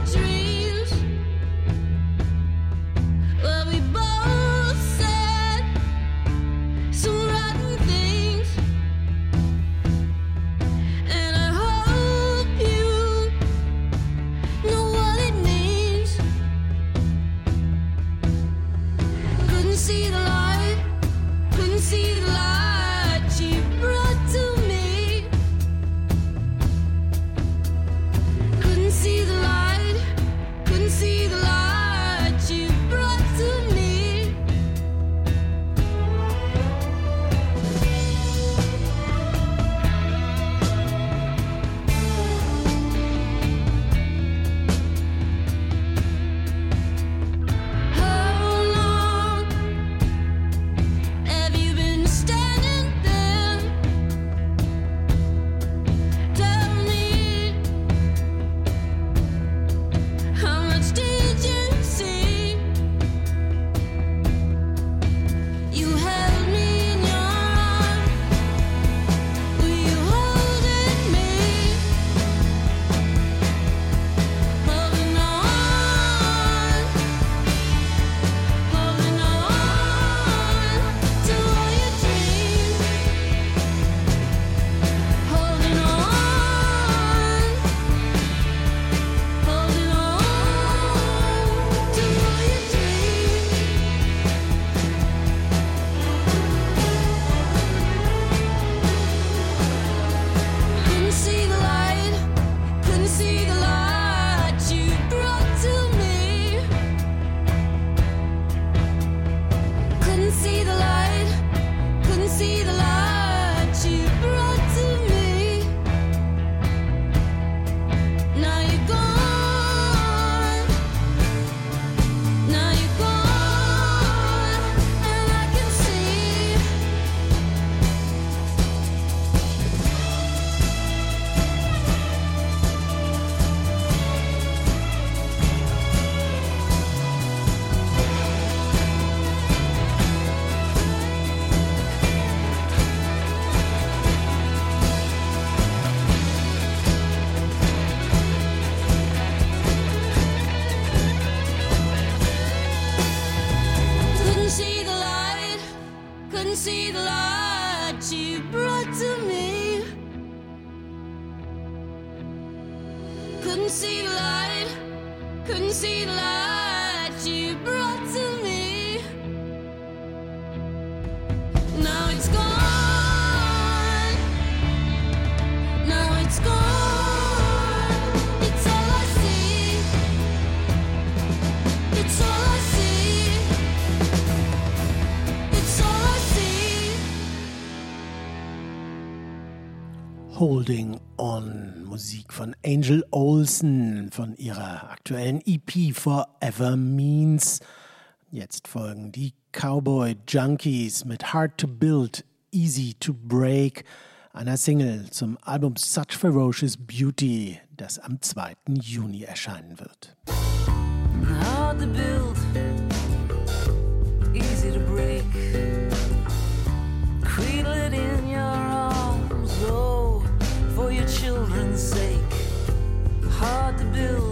Speaker 8: couldn't see the light, couldn't see the light you brought to me. Now it's gone, now it's gone. It's all I see, it's all I see, it's all I see.
Speaker 5: Holding On, Musik von Angel Olsen von ihrer aktuellen E P Forever Means. Jetzt folgen die Cowboy Junkies mit Hard to Build, Easy to Break, einer Single zum Album Such Ferocious Beauty, das am zweiten Juni erscheinen wird.
Speaker 8: Hard to build, easy to break. Cradle it in your arms, oh, for your children's sake. Hard to build,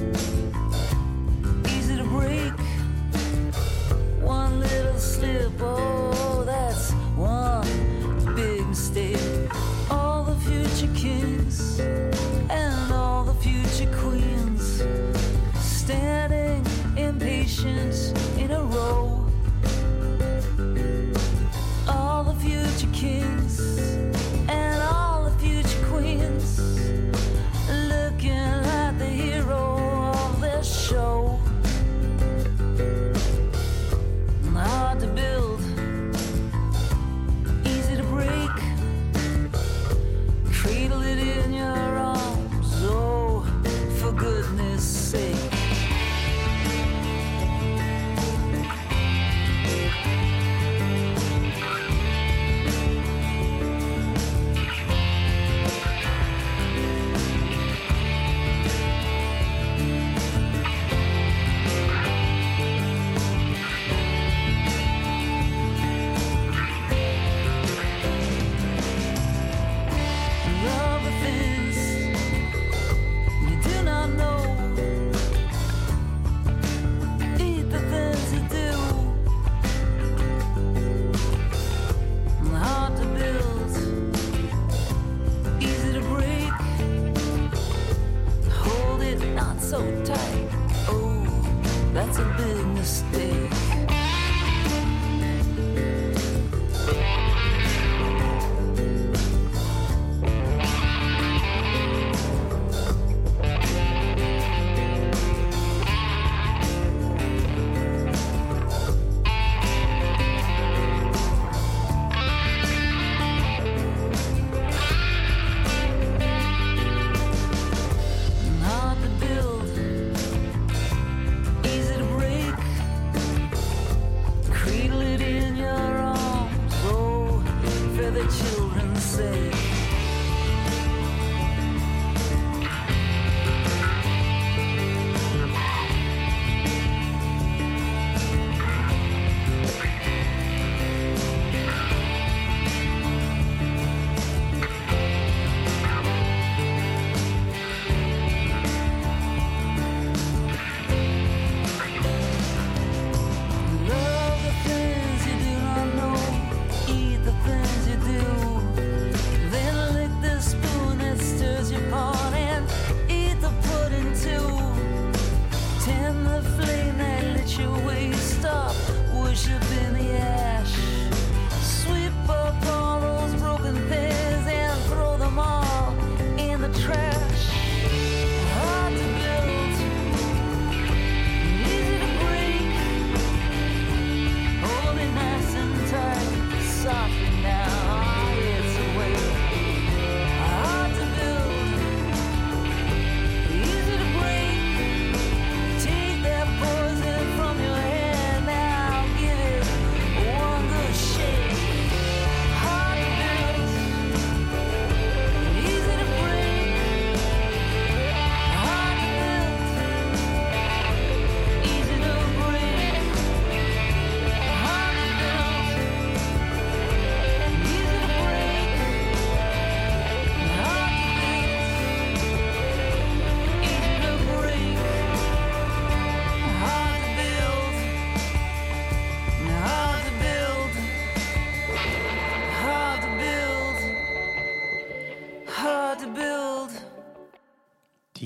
Speaker 8: easy to break. One little slip, oh, that's one big mistake. All the future kings and all the future queens standing impatient in a row. All the future kings and all the future queens looking at the hero of their show. Hard to build, easy to break. Cradle it in your arms, oh, for goodness sake. Love the things you do not know. Eat the things you do. Hard to build, easy to break. Hold it not so tight. Oh, that's a big mistake. Hard to build, easy to break.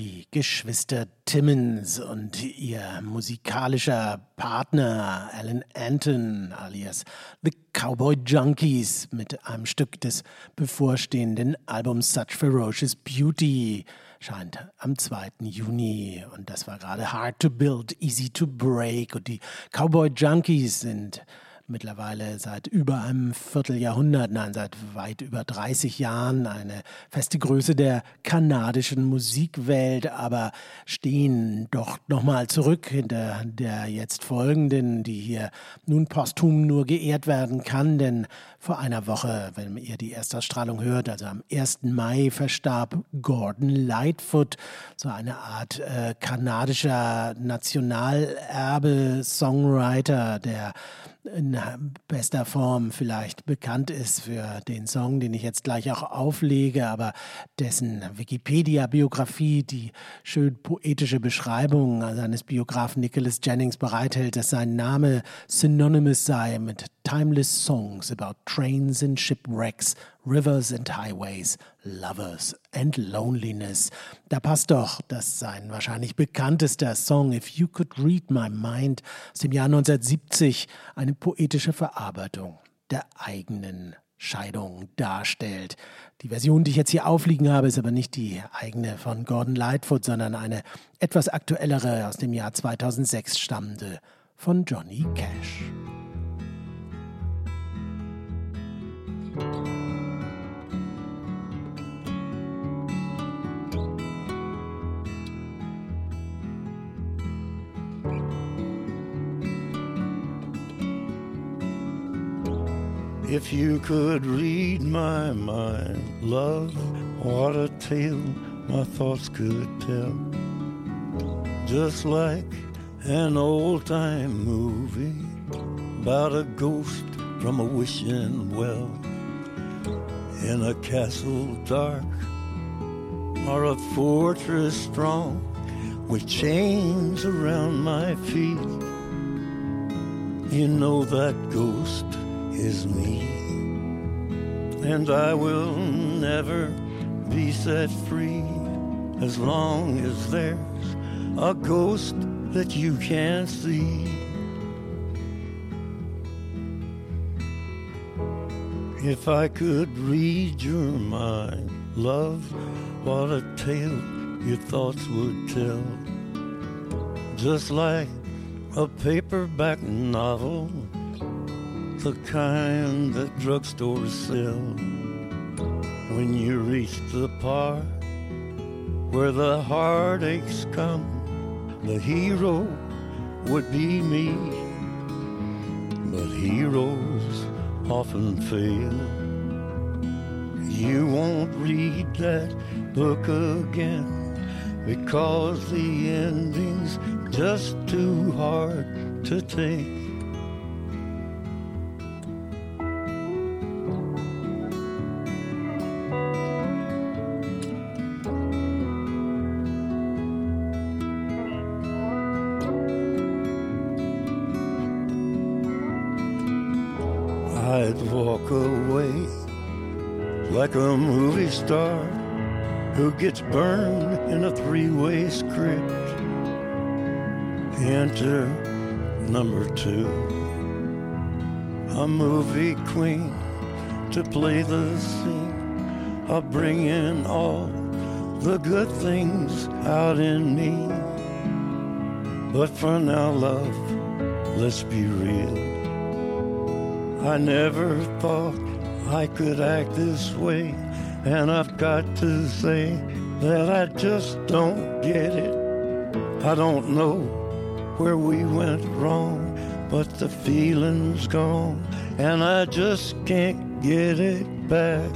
Speaker 5: Die Geschwister Timmons und ihr musikalischer Partner Alan Anton alias The Cowboy Junkies mit einem Stück des bevorstehenden Albums Such Ferocious Beauty scheint am zweiten Juni und das war gerade Hard to Build, Easy to Break und die Cowboy Junkies sind mittlerweile seit über einem Vierteljahrhundert, nein, seit weit über dreißig Jahren eine feste Größe der kanadischen Musikwelt, aber stehen doch nochmal zurück hinter der jetzt folgenden, die hier nun posthum nur geehrt werden kann, denn vor einer Woche, wenn ihr die Erstausstrahlung hört, also am ersten Mai, verstarb Gordon Lightfoot, so eine Art äh, kanadischer Nationalerbe-Songwriter, der in bester Form vielleicht bekannt ist für den Song, den ich jetzt gleich auch auflege, aber dessen Wikipedia-Biografie die schön poetische Beschreibung seines Biografen Nicholas Jennings bereithält, dass sein Name synonymous sei mit timeless songs about trains and shipwrecks, rivers and highways, lovers and loneliness. Da passt doch, dass sein wahrscheinlich bekanntester Song If You Could Read My Mind aus dem Jahr neunzehnhundertsiebzig eine poetische Verarbeitung der eigenen Scheidung darstellt. Die Version, die ich jetzt hier aufliegen habe, ist aber nicht die eigene von Gordon Lightfoot, sondern eine etwas aktuellere aus dem Jahr zweitausendsechs stammende von Johnny Cash.
Speaker 12: If you could read my mind, love, what a tale my thoughts could tell. Just like an old-time movie about a ghost from a wishing well. In a castle dark or a fortress strong with chains around my feet. You know that ghost is me, and I will never be set free as long as there's a ghost that you can't see. If I could read your mind, love, what a tale your thoughts would tell. Just like a paperback novel, the kind that drugstores sell. When you reach the part where the heartaches come, the hero would be me. But heroes often fail. You won't read that book again because the ending's just too hard to take. I'd walk away like a movie star who gets burned in a three-way script. Enter number two, a movie queen to play the scene of bringing all the good things out in me. But for now, love, let's be real. I never thought I could act this way, and I've got to say that I just don't get it. I don't know where we went wrong, but the feeling's gone, and I just can't get it back.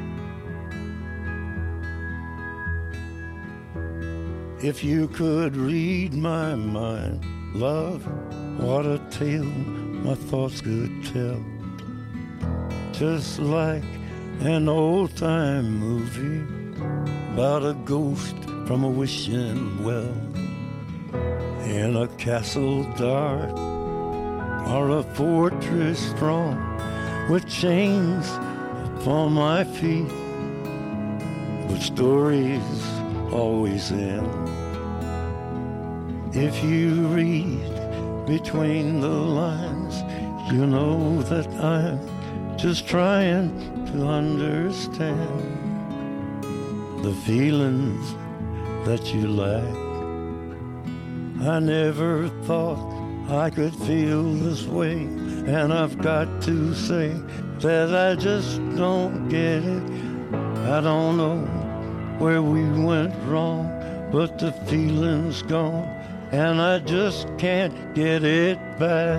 Speaker 12: If you could read my mind, love, what a tale my thoughts could tell. Just like an old-time movie about a ghost from a wishing well. In a castle dark or a fortress strong with chains upon my feet. But stories always end. If you read between the lines, you know that I'm just trying to understand the feelings that you lack. I never thought I could feel this way, and I've got to say that I just don't get it. I don't know where we went wrong, but the feeling's gone, and I just can't get it back.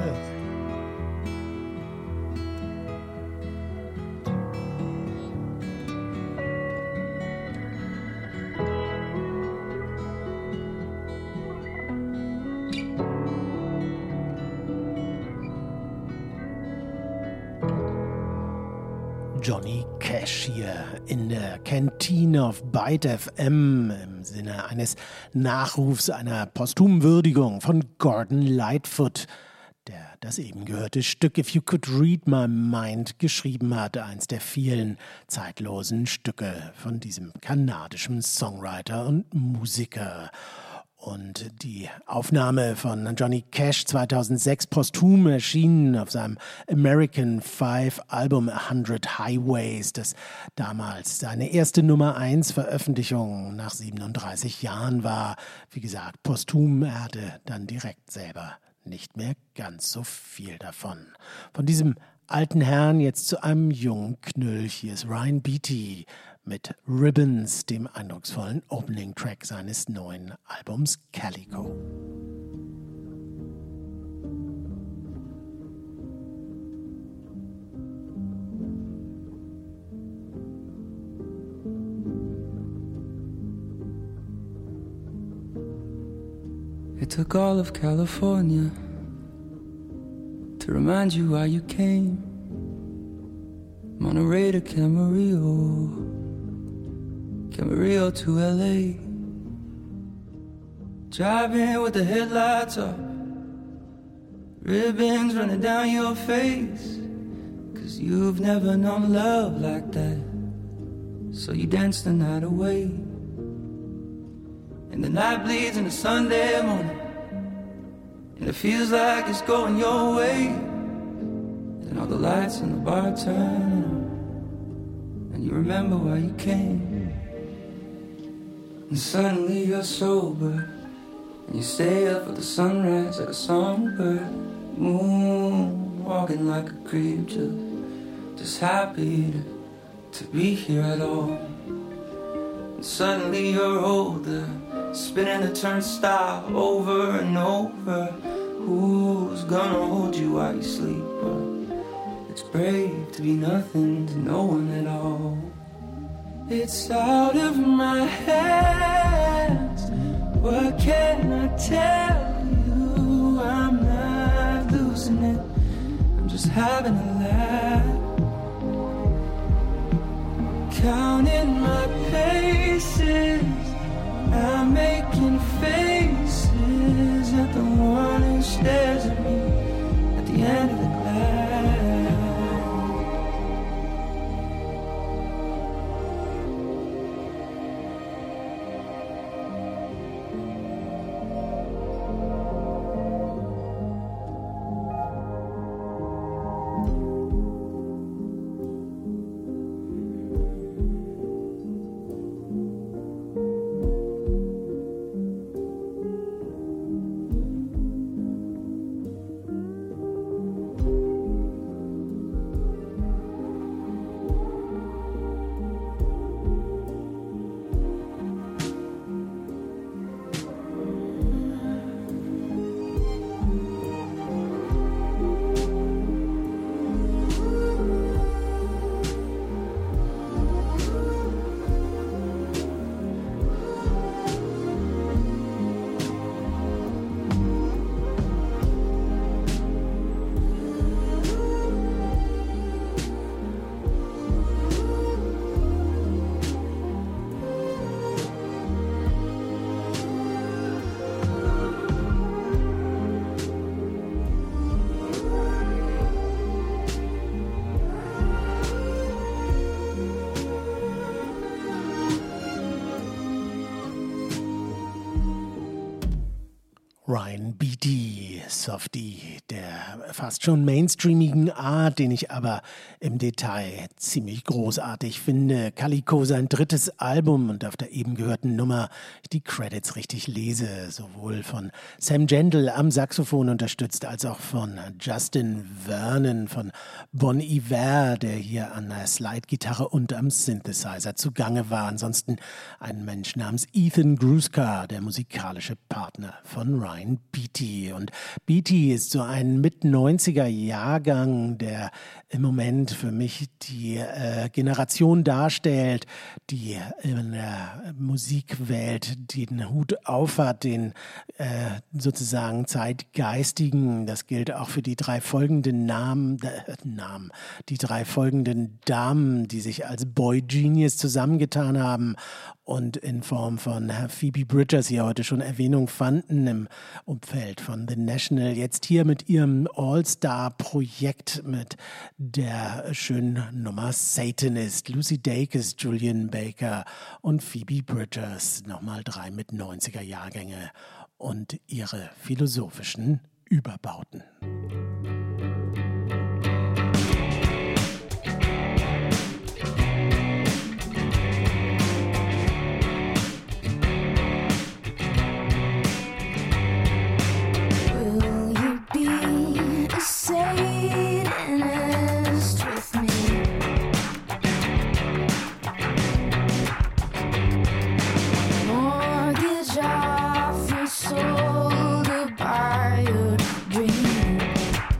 Speaker 5: Johnny Cash hier in der Canteen of Byte F M im Sinne eines Nachrufs einer posthumen Würdigung von Gordon Lightfoot, der das eben gehörte Stück If You Could Read My Mind geschrieben hat, eins der vielen zeitlosen Stücke von diesem kanadischen Songwriter und Musiker. Und die Aufnahme von Johnny Cash zweitausendsechs posthum erschienen auf seinem American Five Album A Hundred Highways, das damals seine erste Nummer eins Veröffentlichung nach siebenunddreißig Jahren war. Wie gesagt, posthum, er hatte dann direkt selber nicht mehr ganz so viel davon. Von diesem alten Herrn jetzt zu einem jungen Knüll. Hier ist Ryan Beatty mit Ribbons, dem eindrucksvollen Opening-Track seines neuen Albums Calico.
Speaker 11: It took all of California to remind you why you came. Monterey to Camarillo, Camarillo to L A. Driving with the headlights off, ribbons running down your face, 'cause you've never known love like that, so you dance the night away. And the night bleeds into Sunday morning, and it feels like it's going your way. And all the lights in the bar turn on, and you remember why you came. And suddenly you're sober, and you stay up for the sunrise like a songbird, moon walking like a creep, just, just happy to, to be here at all. And suddenly you're older, spinning the turnstile over and over. Who's gonna hold you while you sleep? It's brave to be nothing to no one at all. It's out of my hands. What can I tell you? I'm not losing it, I'm just having a laugh, counting my paces. I'm making faces at the one who stares at me at the end of the glass.
Speaker 5: Ryan Beatty, Softie, der fast schon mainstreamigen Art, den ich aber im Detail ziemlich großartig finde. Calico, sein drittes Album, und auf der eben gehörten Nummer ich die Credits richtig lese, sowohl von Sam Gentle am Saxophon unterstützt, als auch von Justin Vernon, von Bon Iver, der hier an der Slide-Gitarre und am Synthesizer zugange war. Ansonsten ein Mensch namens Ethan Gruska, der musikalische Partner von Ryan Beatty. Und Beatty ist so ein Mit-neunziger-Jahrgang, der im Moment für mich die äh, Generation darstellt, die in der Musikwelt den Hut aufhat, den äh, sozusagen Zeitgeistigen. Das gilt auch für die drei folgenden Namen, äh, Namen, die drei folgenden Damen, die sich als Boy Genius zusammengetan haben und in Form von Phoebe Bridgers hier heute schon Erwähnung fanden im Umfeld von The National. Jetzt hier mit ihrem All-Star-Projekt mit der schönen Nummer Satanist. Lucy Dacus, Julian Baker und Phoebe Bridgers. Nochmal drei mit neunziger-Jahrgänge und ihre philosophischen Überbauten.
Speaker 8: Satanist with me. Mortgage off your soul to buy your dream.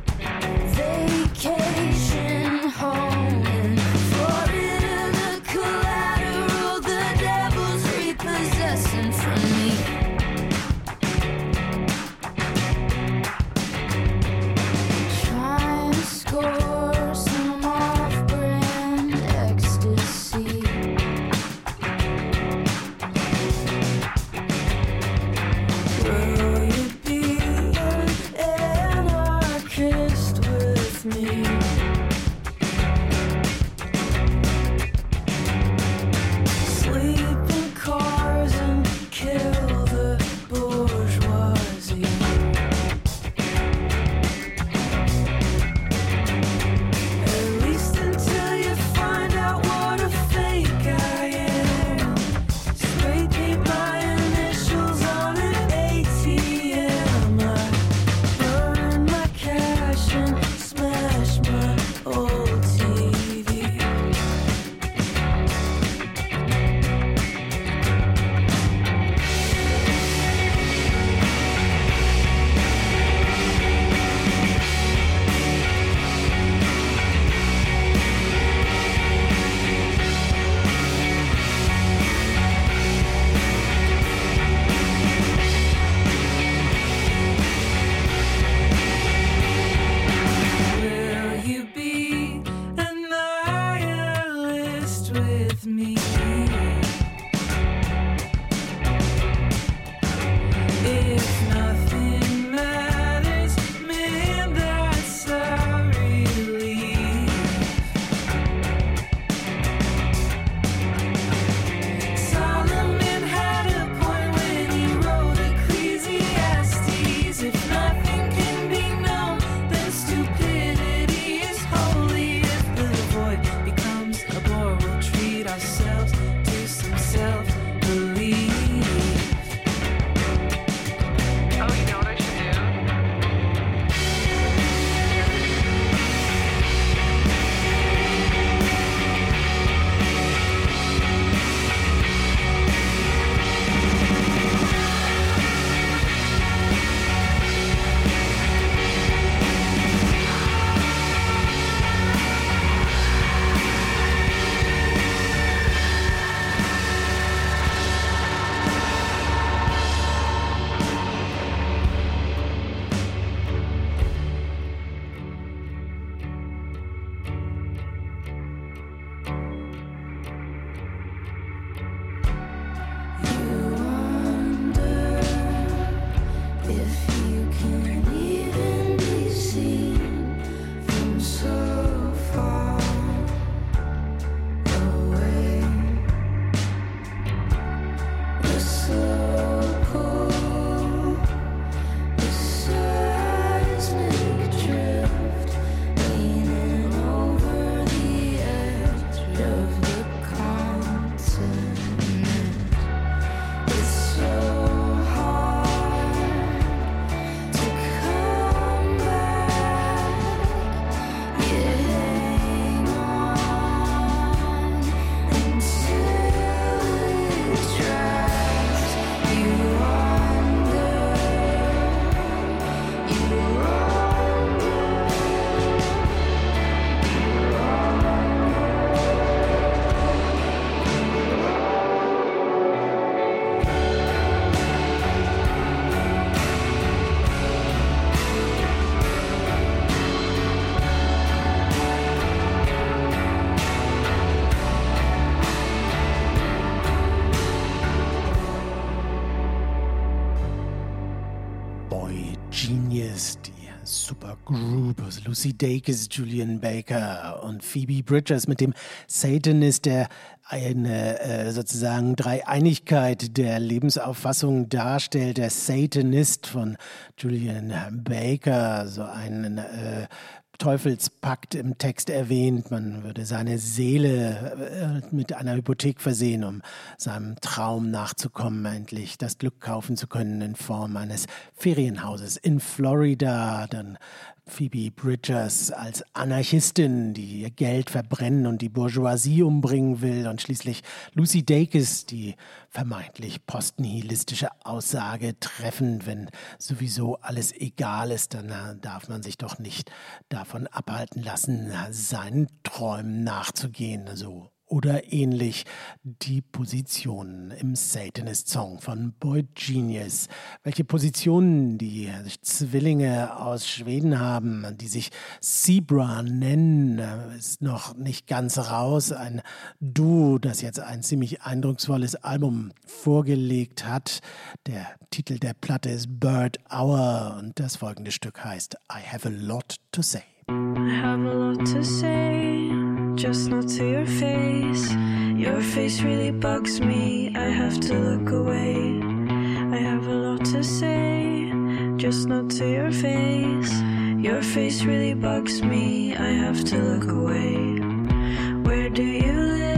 Speaker 5: Boy Genius, die Supergroup aus Lucy Dacus, Julian Baker und Phoebe Bridgers mit dem Satanist, der eine äh, sozusagen Dreieinigkeit der Lebensauffassung darstellt. Der Satanist von Julian Baker, so ein äh, Teufelspakt im Text erwähnt. Man würde seine Seele äh, mit einer Hypothek versehen, um seinem Traum nachzukommen, endlich das Glück kaufen zu können in Form eines Ferienhauses in Florida. Dann Phoebe Bridgers als Anarchistin, die ihr Geld verbrennen und die Bourgeoisie umbringen will, und schließlich Lucy Dacus, die vermeintlich postnihilistische Aussage treffend: wenn sowieso alles egal ist, dann darf man sich doch nicht davon abhalten lassen, seinen Träumen nachzugehen. So oder ähnlich die Positionen im Satanist-Song von Boy Genius. Welche Positionen die Zwillinge aus Schweden haben, die sich Zebra nennen, ist noch nicht ganz raus. Ein Duo, das jetzt ein ziemlich eindrucksvolles Album vorgelegt hat. Der Titel der Platte ist Bird Hour und das folgende Stück heißt I Have a Lot to Say.
Speaker 13: I have a lot to say, just not to your face. Your face really bugs me, I have to look away. I have a lot to say, just not to your face. Your face really bugs me, I have to look away. Where do you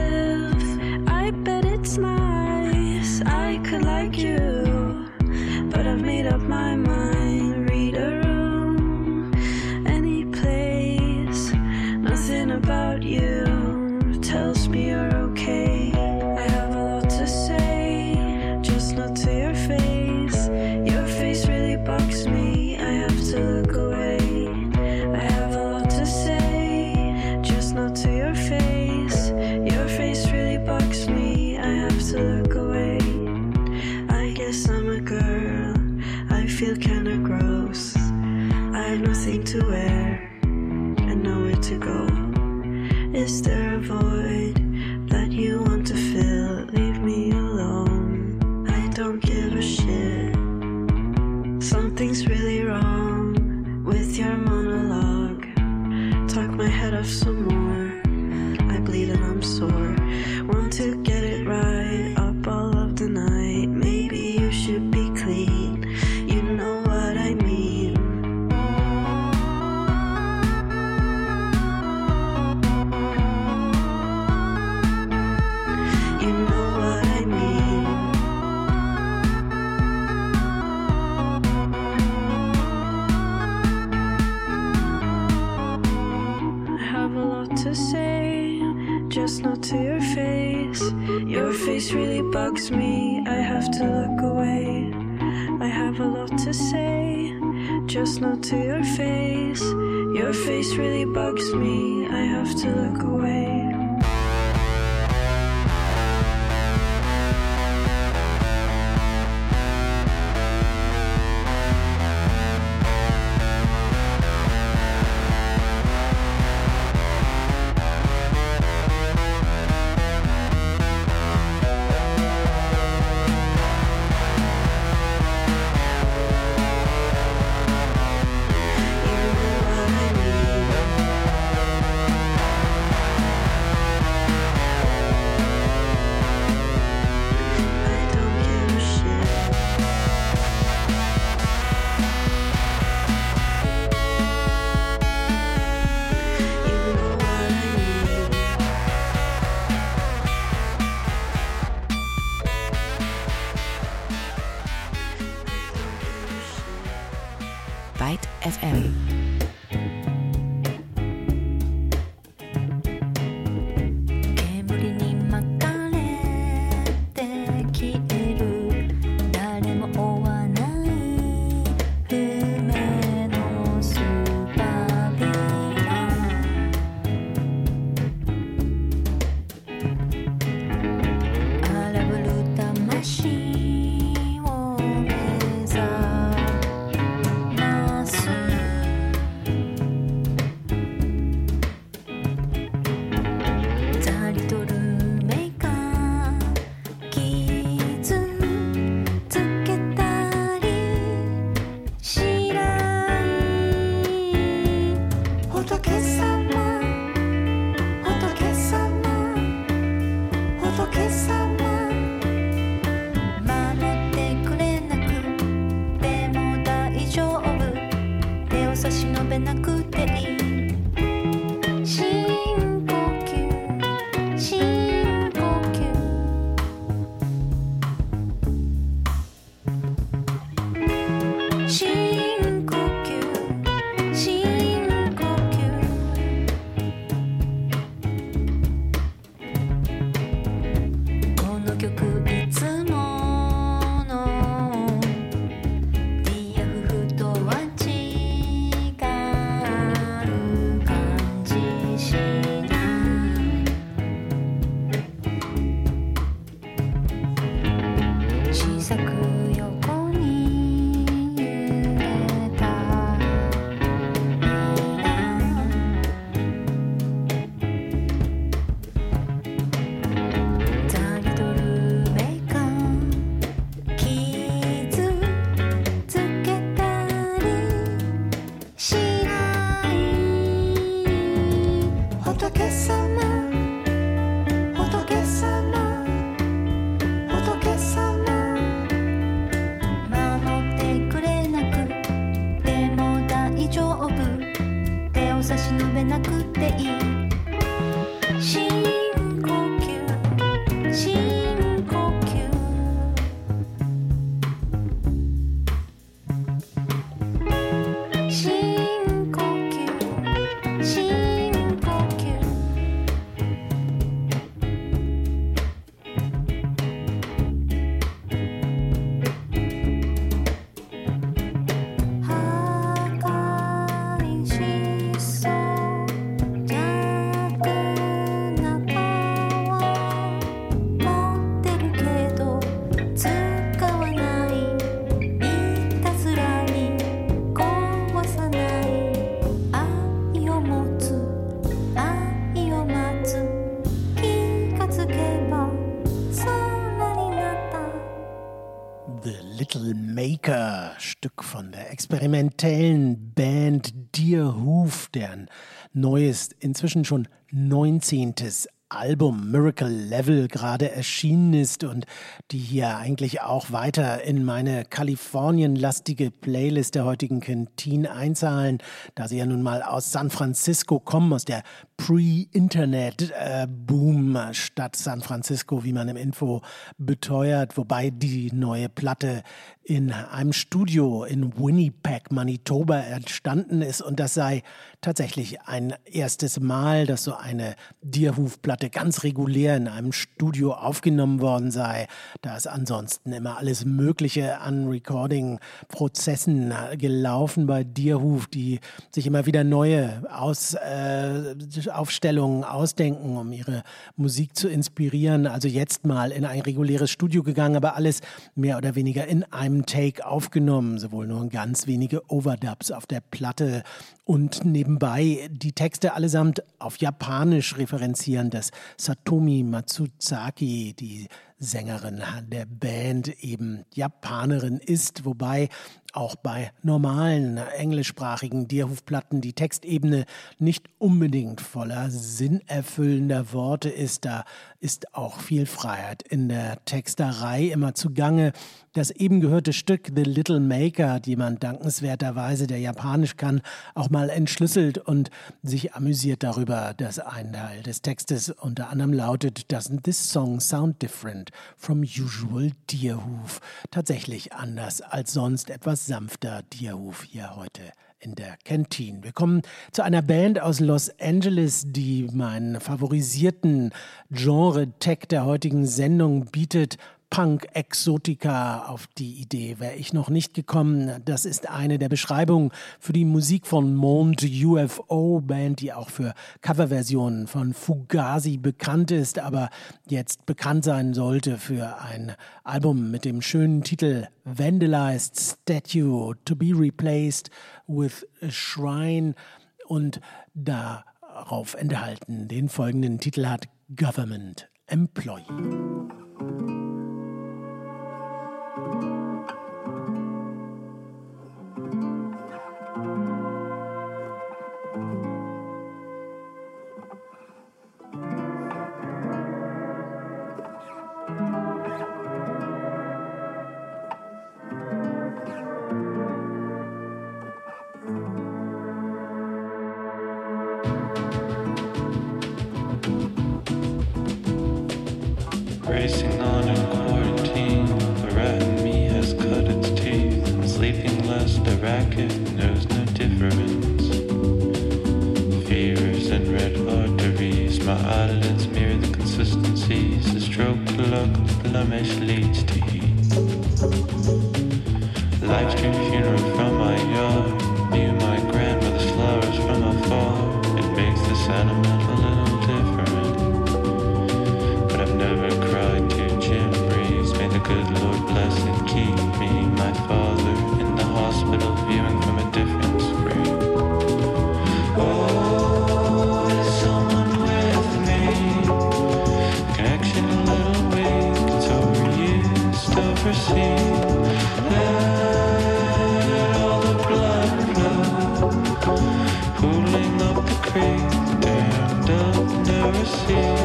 Speaker 13: live? I bet it's nice, I could like you, but I've made up my mind. Read a room, any place, nothing about you tells me you're okay. I have a lot to say, just not to your face. Your face really bugs me, I have to look away. I have a lot to say, just not to your face. Your face really bugs me, I have to look away. I guess I'm a girl, I feel kinda gross. I have nothing to wear and nowhere to go. Is there a void that you want to fill? Leave me alone, I don't give a shit. Something's really wrong with your monologue. Talk my head off some more, I bleed and I'm sore. Want to get it right, up all of the night. Maybe you should be clean, you know what I mean. You know what I mean. I have a lot to say, just not to your face. Your face really bugs me, I have to look away. I have a lot to say, just not to your face. Your face really bugs me, I have to look away.
Speaker 1: Byte F M.
Speaker 8: 深呼吸深呼吸この曲いつものディアフフとは違う感じしない小さく横に揺れたザ・リトル・メーカー傷つけたりしない仏様仏様仏様守ってくれなくても大丈夫手を差し伸べなくていい深呼吸深呼吸深呼吸深呼吸破壊しそう弱なパワー持ってるけど使わないいたずらに壊さない愛を持つ愛を待つ気がつけば空になった
Speaker 5: The Little Maker, Stück von der experimentellen Band Deerhoof, deren neues, inzwischen schon neunzehntes Album Miracle Level gerade erschienen ist und die hier eigentlich auch weiter in meine Kalifornien-lastige Playlist der heutigen Canteen einzahlen, da sie ja nun mal aus San Francisco kommen, aus der Pre-Internet-Boom-Stadt San Francisco, wie man im Info beteuert, wobei die neue Platte in einem Studio in Winnipeg, Manitoba entstanden ist und das sei tatsächlich ein erstes Mal, dass so eine Deerhoof-Platte ganz regulär in einem Studio aufgenommen worden sei, da es ansonsten immer alles Mögliche an Recording-Prozessen gelaufen bei Deerhoof, die sich immer wieder neue Aus, äh, Aufstellungen ausdenken, um ihre Musik zu inspirieren. Also jetzt mal in ein reguläres Studio gegangen, aber alles mehr oder weniger in einem Take aufgenommen, sowohl nur ganz wenige Overdubs auf der Platte und nebenbei die Texte allesamt auf Japanisch referenzieren, dass Satomi Matsuzaki, die Sängerin der Band, eben Japanerin ist, wobei auch bei normalen englischsprachigen Deerhoof-Platten die Textebene nicht unbedingt voller sinnerfüllender Worte ist. Da ist auch viel Freiheit in der Texterei immer zugange. Das eben gehörte Stück The Little Maker hat jemand dankenswerterweise, der Japanisch kann, auch mal entschlüsselt und sich amüsiert darüber, dass ein Teil des Textes unter anderem lautet, Doesn't this song sound different from usual Deerhoof? Tatsächlich anders als sonst, etwas sanfter Deerhoof hier heute in der Canteen. Wir kommen zu einer Band aus Los Angeles, die meinen favorisierten Genre-Tag der heutigen Sendung bietet. Punk Exotica, auf die Idee wäre ich noch nicht gekommen. Das ist eine der Beschreibungen für die Musik von Mont U F O, Band, die auch für Coverversionen von Fugazi bekannt ist, aber jetzt bekannt sein sollte für ein Album mit dem schönen Titel Vandalized Statue to be replaced with a Shrine und darauf enthalten den folgenden Titel hat Government Employee.
Speaker 14: Racing on a just a racket, knows no difference. Fears and red arteries, my eyelids mirror the consistencies. A stroke, luck, blemish leads to heat. Livestream funeral from my yard, view my grandmother's flowers from afar. It makes the sentiment a little different, but I've never cried to Jim Reeves. May the good Lord bless and keep me, my father in the hospital viewing from a different screen. Oh, is someone with me? Connection a little weak, it's overused, overseen. Let all the blood flow, pooling up the creek, dammed up, never seen.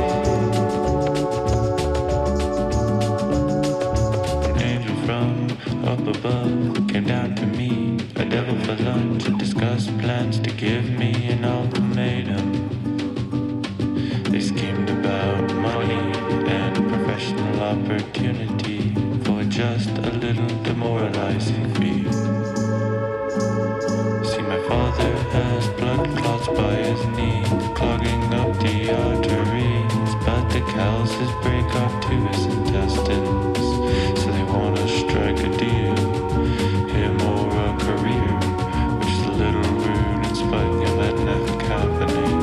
Speaker 14: An angel from up above came down to me, a devil for lunch, and discussed plans to give me an ultimatum. They schemed about money and professional opportunity for just a little demoralizing fee. See, my father has blood clots by his knee, clogging up the arteries, but the calluses break up to his intestines. So they wanna strike a deal, him or a career, which is a little rude in spite of that nothing happening.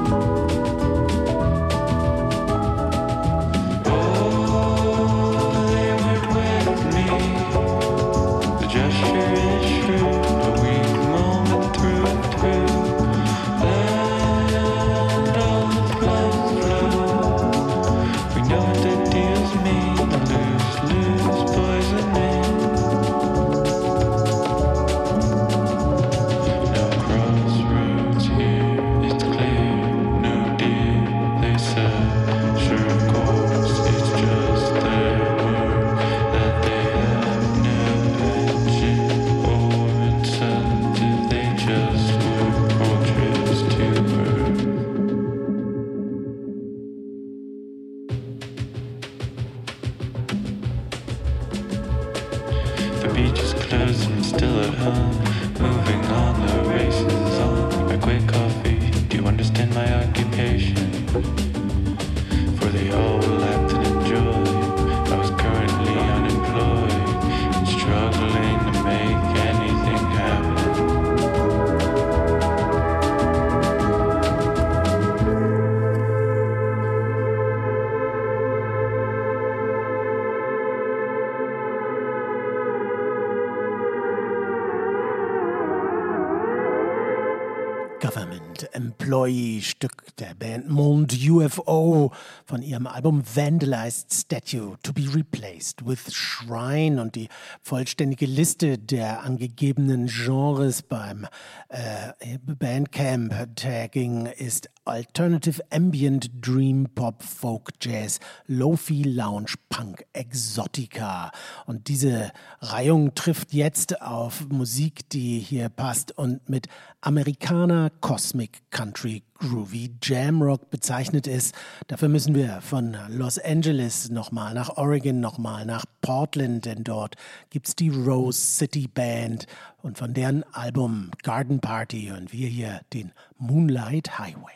Speaker 5: Stück der Band Monde U F O von ihrem Album Vandalized Statue to be replaced with Shrine, und die vollständige Liste der angegebenen Genres beim äh, Bandcamp-Tagging ist Alternative Ambient, Dream Pop, Folk Jazz, Lo-Fi, Lounge, Punk, Exotica. Und diese Reihung trifft jetzt auf Musik, die hier passt und mit Americana, Cosmic, Country, Groovy, Jamrock bezeichnet ist. Dafür müssen wir von Los Angeles nochmal nach Oregon, nochmal nach Portland, denn dort gibt's die Rose City Band, und von deren Album Garden Party hören wir hier den Moonlight Highway.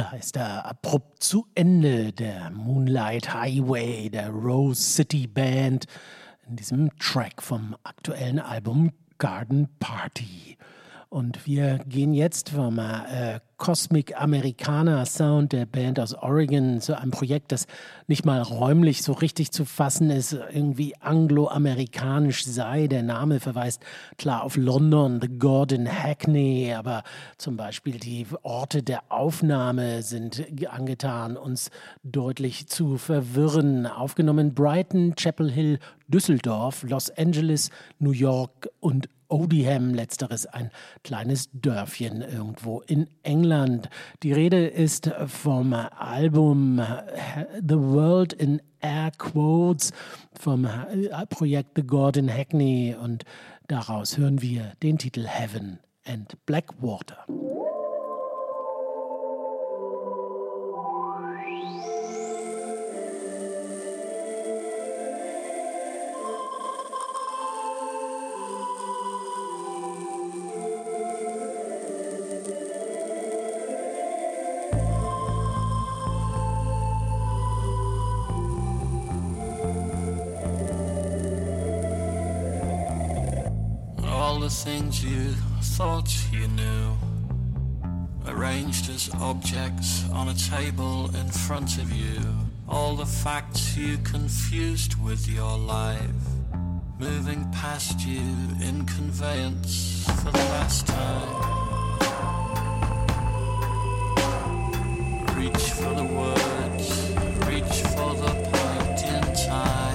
Speaker 5: heißt er abrupt zu Ende, der Moonlight Highway, der Rose City Band, in diesem Track vom aktuellen Album Garden Party. Und wir gehen jetzt vom äh, Cosmic Americana Sound der Band aus Oregon zu einem Projekt, das nicht mal räumlich so richtig zu fassen ist, irgendwie angloamerikanisch sei. Der Name verweist klar auf London, The Gordon Hackney, aber zum Beispiel die Orte der Aufnahme sind angetan, uns deutlich zu verwirren. Aufgenommen Brighton, Chapel Hill, Düsseldorf, Los Angeles, New York und Odiham, letzteres ein kleines Dörfchen irgendwo in England. Die Rede ist vom Album The World in Air Quotes vom Projekt The Gordon Hackney und daraus hören wir den Titel Heaven and Blackwater.
Speaker 7: Things you thought you knew, arranged as objects on a table in front of you. All the facts you confused with your life, moving past you in conveyance for the last time. Reach for the words, reach for the point in time.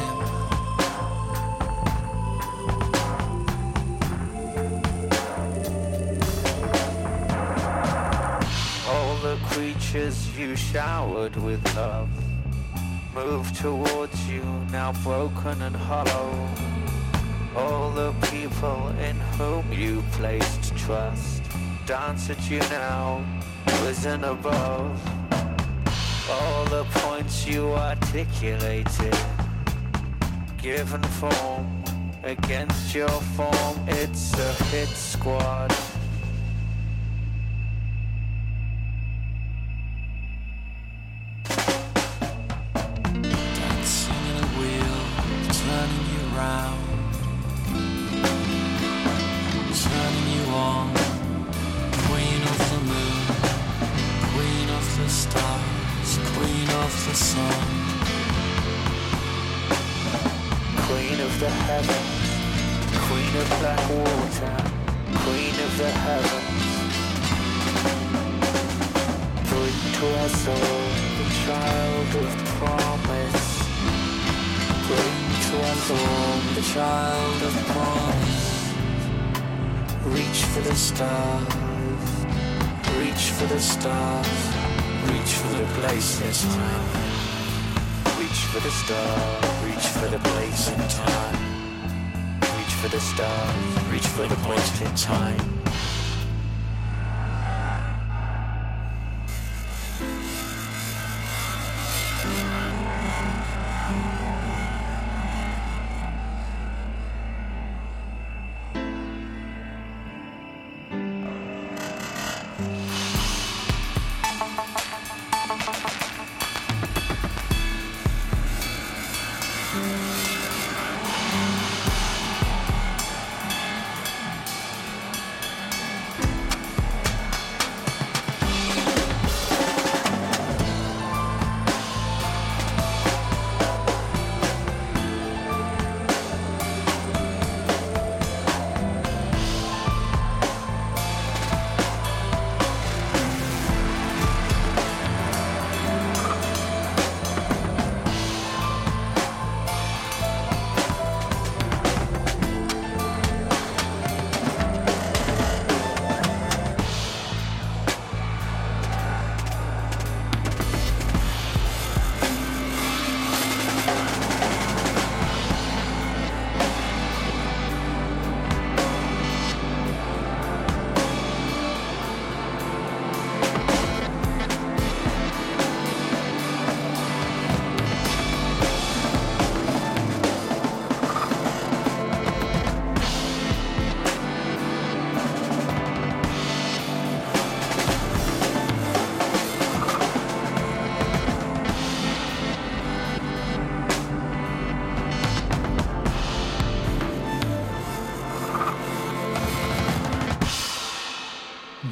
Speaker 7: Creatures you showered with love move towards you, now broken and hollow. All the people in whom you placed trust dance at you now, risen above. All the points you articulated, given form against your form. It's a hit squad.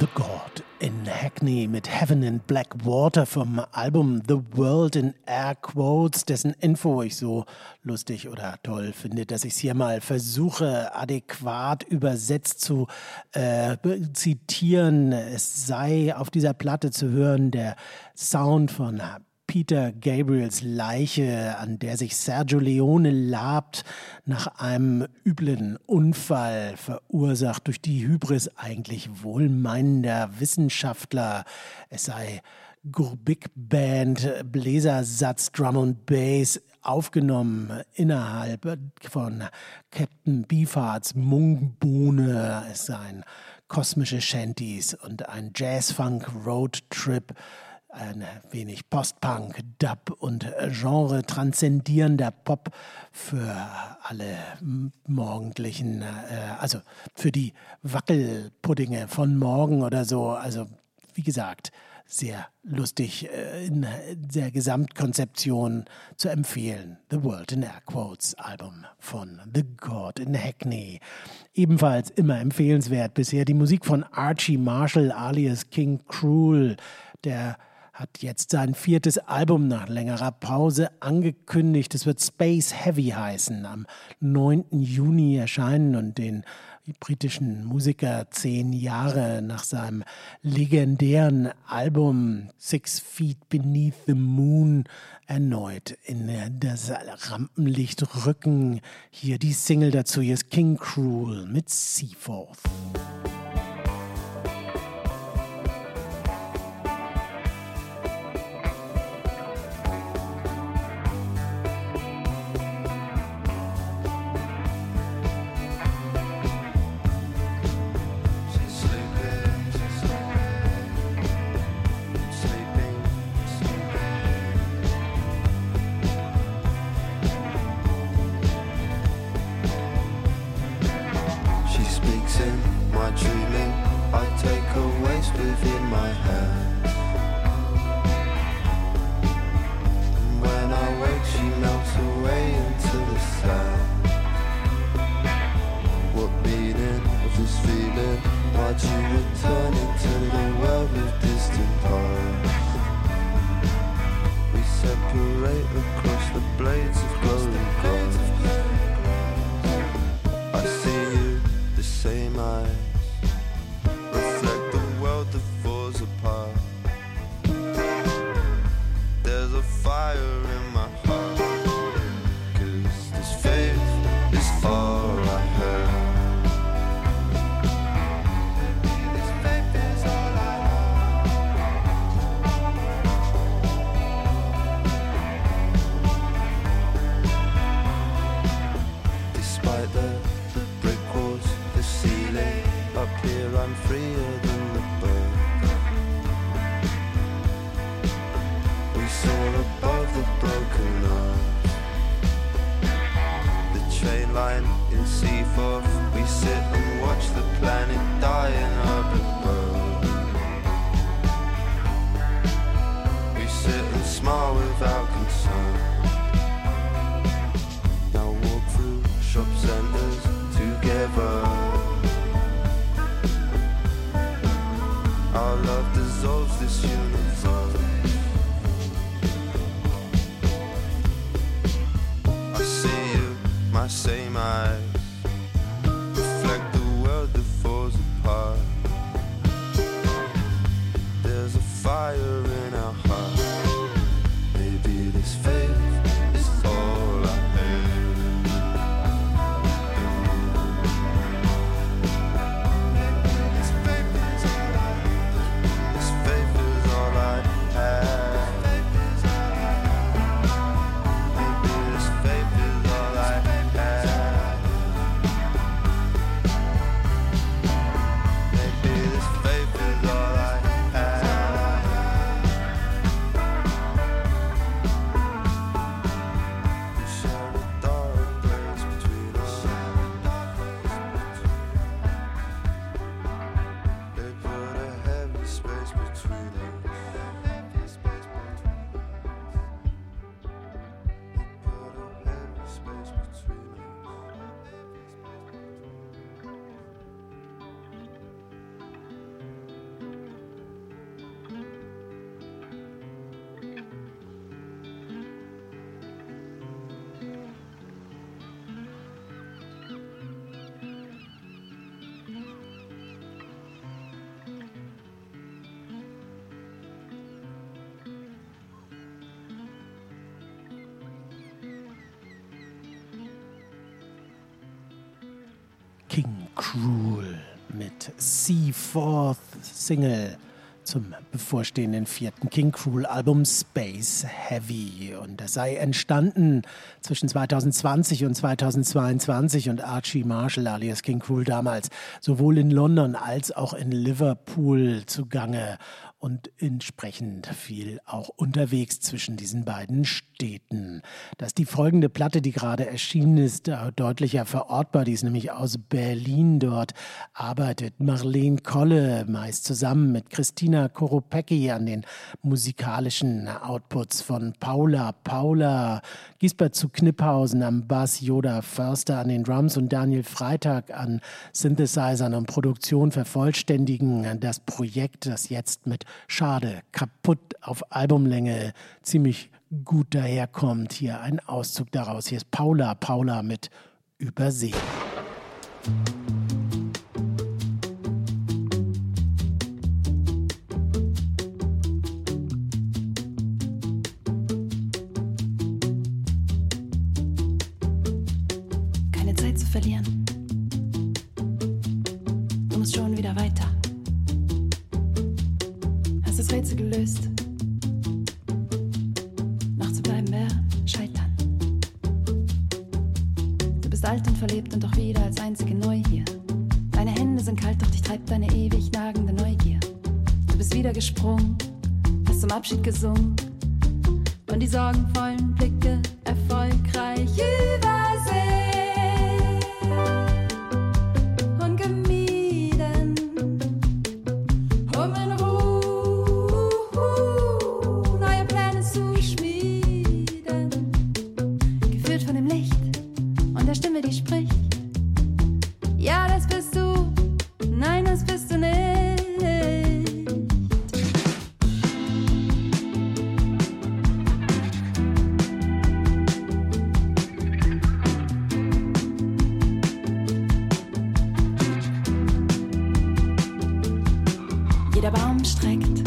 Speaker 5: The God in Hackney mit Heaven in Black Water vom Album The World in Air Quotes, dessen Info ich so lustig oder toll finde, dass ich es hier mal versuche, adäquat übersetzt zu äh, zitieren. Es sei auf dieser Platte zu hören der Sound von Peter Gabriels Leiche, an der sich Sergio Leone labt, nach einem üblen Unfall, verursacht durch die Hybris eigentlich wohlmeinender Wissenschaftler. Es sei Big Band, Bläsersatz, Drum und Bass, aufgenommen innerhalb von Captain Beefhearts Mungbohne. Es seien kosmische Shanties und ein Jazz-Funk-Roadtrip, ein wenig Post-Punk, Dub und Genre transzendierender Pop für alle morgendlichen, äh, also für die Wackelpuddinge von morgen oder so. Also wie gesagt, sehr lustig äh, in der Gesamtkonzeption zu empfehlen. The World in Air Quotes Album von The God in Hackney. Ebenfalls immer empfehlenswert bisher die Musik von Archie Marshall alias King Cruel, der hat jetzt sein viertes Album nach längerer Pause angekündigt. Es wird Space Heavy heißen, am neunten Juni erscheinen und den britischen Musiker zehn Jahre nach seinem legendären Album Six Feet Beneath the Moon erneut in das Rampenlicht rücken. Hier die Single dazu, hier ist King Cruel mit Seaforth. Cruel mit Seaforth, Single zum bevorstehenden vierten King Cruel Album Space Heavy. Und das sei entstanden zwischen zwanzig zwanzig und zwanzig zweiundzwanzig und Archie Marshall alias King Cruel damals sowohl in London als auch in Liverpool zugange und entsprechend viel auch unterwegs zwischen diesen beiden Städten. Dass die folgende Platte, die gerade erschienen ist, deutlicher verortbar, die ist nämlich aus Berlin. Dort arbeitet Marlene Kolle meist zusammen mit Christina Koropecki an den musikalischen Outputs von Paula Paula, Gisbert zu Kniphausen am Bass, Yoda Förster an den Drums und Daniel Freitag an Synthesizern und Produktion vervollständigen das Projekt, das jetzt mit Schade, kaputt auf Albumlänge ziemlich gut daherkommt. Hier ein Auszug daraus. Hier ist Paula Paula mit Übersehen.
Speaker 15: Keine Zeit zu verlieren. Du musst schon wieder weiter. Hast das Rätsel gelöst. Noch zu bleiben wäre scheitern. Du bist alt und verlebt und doch wieder als einzige neu hier. Deine Hände sind kalt, doch dich treibt deine ewig nagende Neugier. Du bist wieder gesprungen, hast zum Abschied gesungen und die sorgenvollen Blicke erfolgreich übersehen. Und gemieden, um in Ruhe neue Pläne zu schmieden. Geführt von dem Licht und der Stimme, die spricht. Ja, das bist du, nein, das bist du nicht. Jeder Baum streckt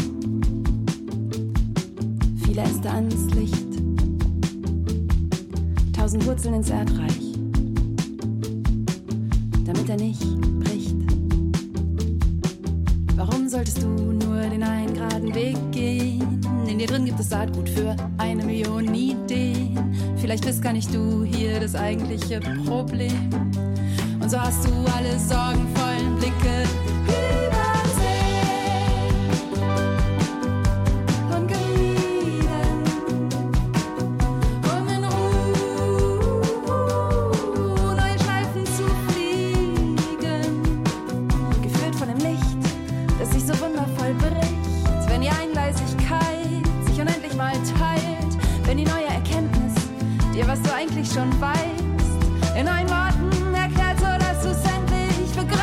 Speaker 15: viele Äste ans Licht, tausend Wurzeln ins Erdreich, damit er nicht bricht. Warum solltest du nur den einen geraden Weg gehen? In dir drin gibt es Saatgut für eine Million Ideen. Vielleicht bist gar nicht du hier das eigentliche Problem. Und so hast du alle sorgenvollen Blicke und gemieden, um in Ruhe neue Schleifen zu fliegen. Geführt von dem Licht, das sich so wundervoll bricht, wenn die Eingleisigkeit sich unendlich mal teilt, wenn die neue Erkenntnis dir, was du eigentlich schon weißt, in neuen Worten erklärt, so dass du es endlich begreifst.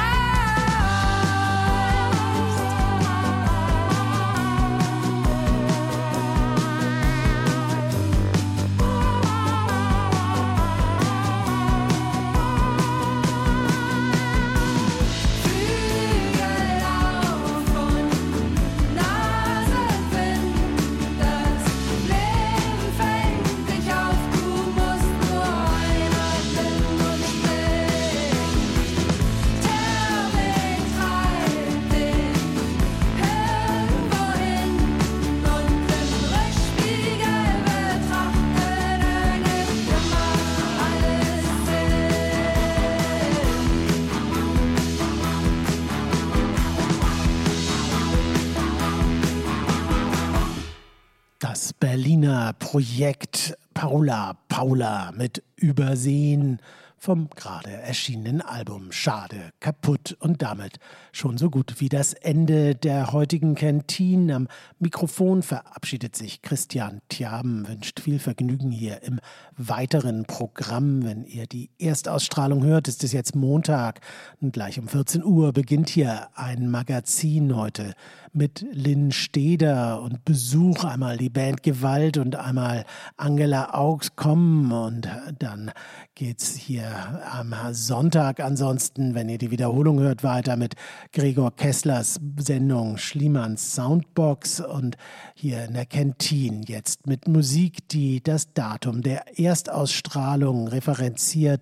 Speaker 5: Das Berliner Projekt Paula Paula mit Übersehen vom gerade erschienenen Album Schade, kaputt und damit schon so gut wie das Ende der heutigen Canteen. Am Mikrofon verabschiedet sich Christian Thiaben, wünscht viel Vergnügen hier im weiteren Programm. Wenn ihr die Erstausstrahlung hört, ist es jetzt Montag und gleich um vierzehn Uhr beginnt hier ein Magazin heute mit Lynn Steder und Besuch, einmal die Band Gewalt und einmal Angela Augs kommen und dann geht's hier am Sonntag ansonsten, wenn ihr die Wiederholung hört, weiter mit Gregor Kesslers Sendung Schliemanns Soundbox und hier in der Canteen jetzt mit Musik, die das Datum der Erstausstrahlung referenziert.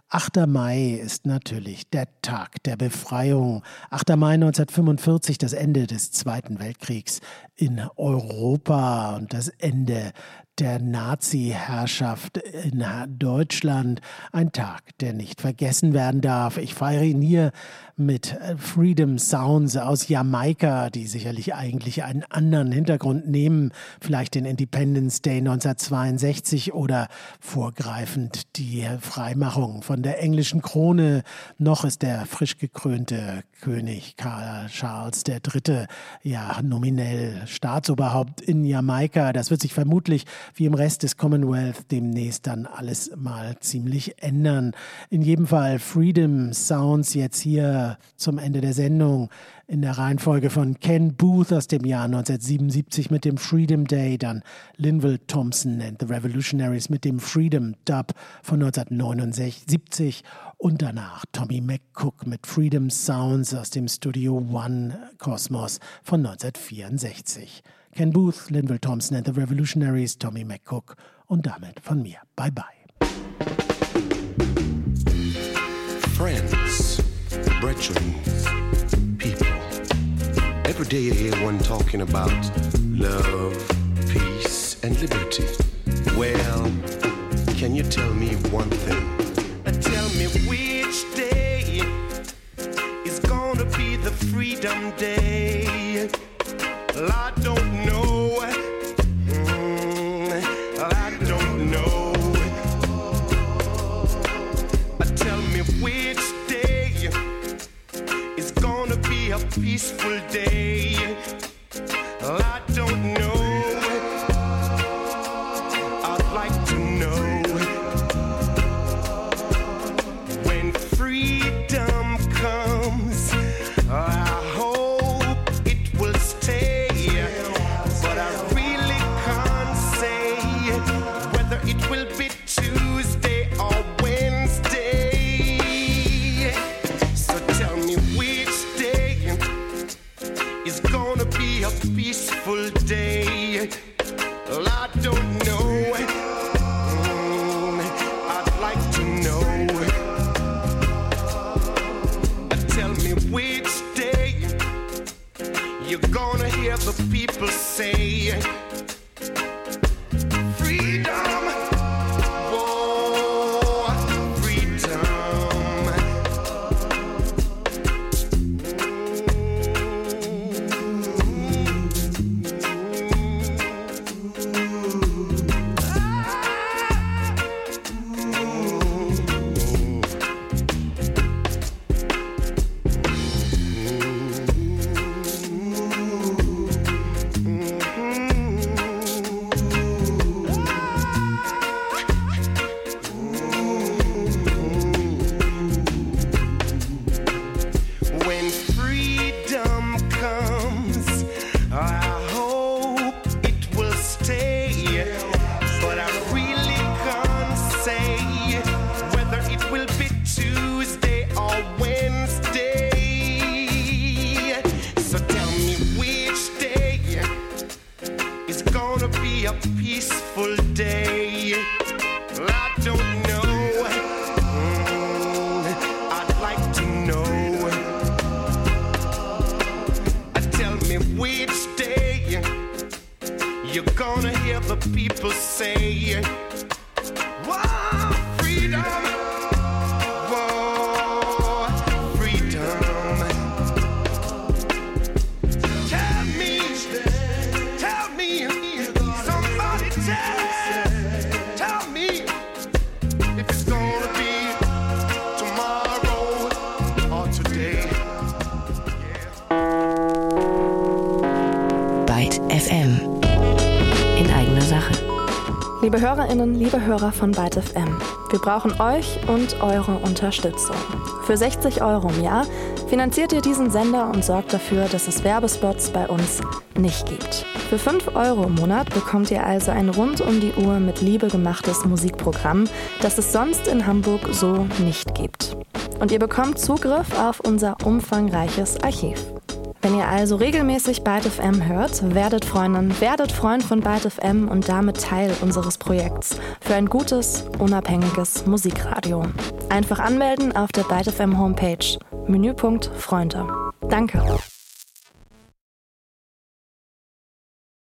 Speaker 5: achter Mai ist natürlich der Tag der Befreiung. achter Mai neunzehnhundertfünfundvierzig, das Ende des Zweiten Weltkriegs in Europa und das Ende der Nazi-Herrschaft in Deutschland. Ein Tag, der nicht vergessen werden darf. Ich feiere ihn hier mit Freedom Sounds aus Jamaika, die sicherlich eigentlich einen anderen Hintergrund nehmen. Vielleicht den Independence Day neunzehnhundertzweiundsechzig oder vorgreifend die Freimachung von der englischen Krone. Noch ist der frisch gekrönte König Karl Charles der Dritte ja nominell Staatsoberhaupt in Jamaika. Das wird sich vermutlich wie im Rest des Commonwealth demnächst dann alles mal ziemlich ändern. In jedem Fall Freedom Sounds jetzt hier zum Ende der Sendung in der Reihenfolge von Ken Booth aus dem Jahr neunzehnhundertsiebenundsiebzig mit dem Freedom Day, dann Linval Thompson and the Revolutionaries mit dem Freedom Dub von neunzehnhundertneunundsiebzig und danach Tommy McCook mit Freedom Sounds aus dem Studio One Cosmos von neunzehnhundertvierundsechzig. Ken Booth, Linval Thompson and the Revolutionaries, Tommy McCook und damit von mir. Bye bye.
Speaker 16: Friends, brethren, people. Every day you hear one talking about love, peace, and liberty. Well, can you tell me one thing? Tell me which day is gonna be the Freedom Day. Well, I don't know. Mm, I don't know. Tell me which day is gonna be a peaceful day. Well, I don't know. I'd like to know. When freedom comes, I hope it will stay. But I really can't say whether it will be Tuesday or Wednesday. So tell me which day is gonna be a peaceful day. Well, I don't know. Mm, I'd like to know. Tell me which day you're gonna hear the people say freedom. Whoa, freedom. When freedom comes, I hope it will stay. But I really can't say whether it will be Tuesday or Wednesday. So tell me which day is gonna be a peaceful day. Well, I don't know. Mm, I'd like to know. Tell me which day you're gonna hear the people say, whoa, freedom. Whoa, freedom. Tell me, tell me, somebody tell, tell me if it's gonna be tomorrow or today.
Speaker 1: Byte F M. In eigener Sache.
Speaker 17: Liebe HörerInnen, liebe Hörer von Byte F M, wir brauchen euch und eure Unterstützung. Für sechzig Euro im Jahr finanziert ihr diesen Sender und sorgt dafür, dass es Werbespots bei uns nicht gibt. Für fünf Euro im Monat bekommt ihr also ein rund um die Uhr mit Liebe gemachtes Musikprogramm, das es sonst in Hamburg so nicht gibt. Und ihr bekommt Zugriff auf unser umfangreiches Archiv. Wenn ihr also regelmäßig Byte F M hört, werdet Freundin, werdet Freund von Byte F M und damit Teil unseres Projekts für ein gutes, unabhängiges Musikradio. Einfach anmelden auf der Byte F M Homepage. Menüpunkt Freunde. Danke.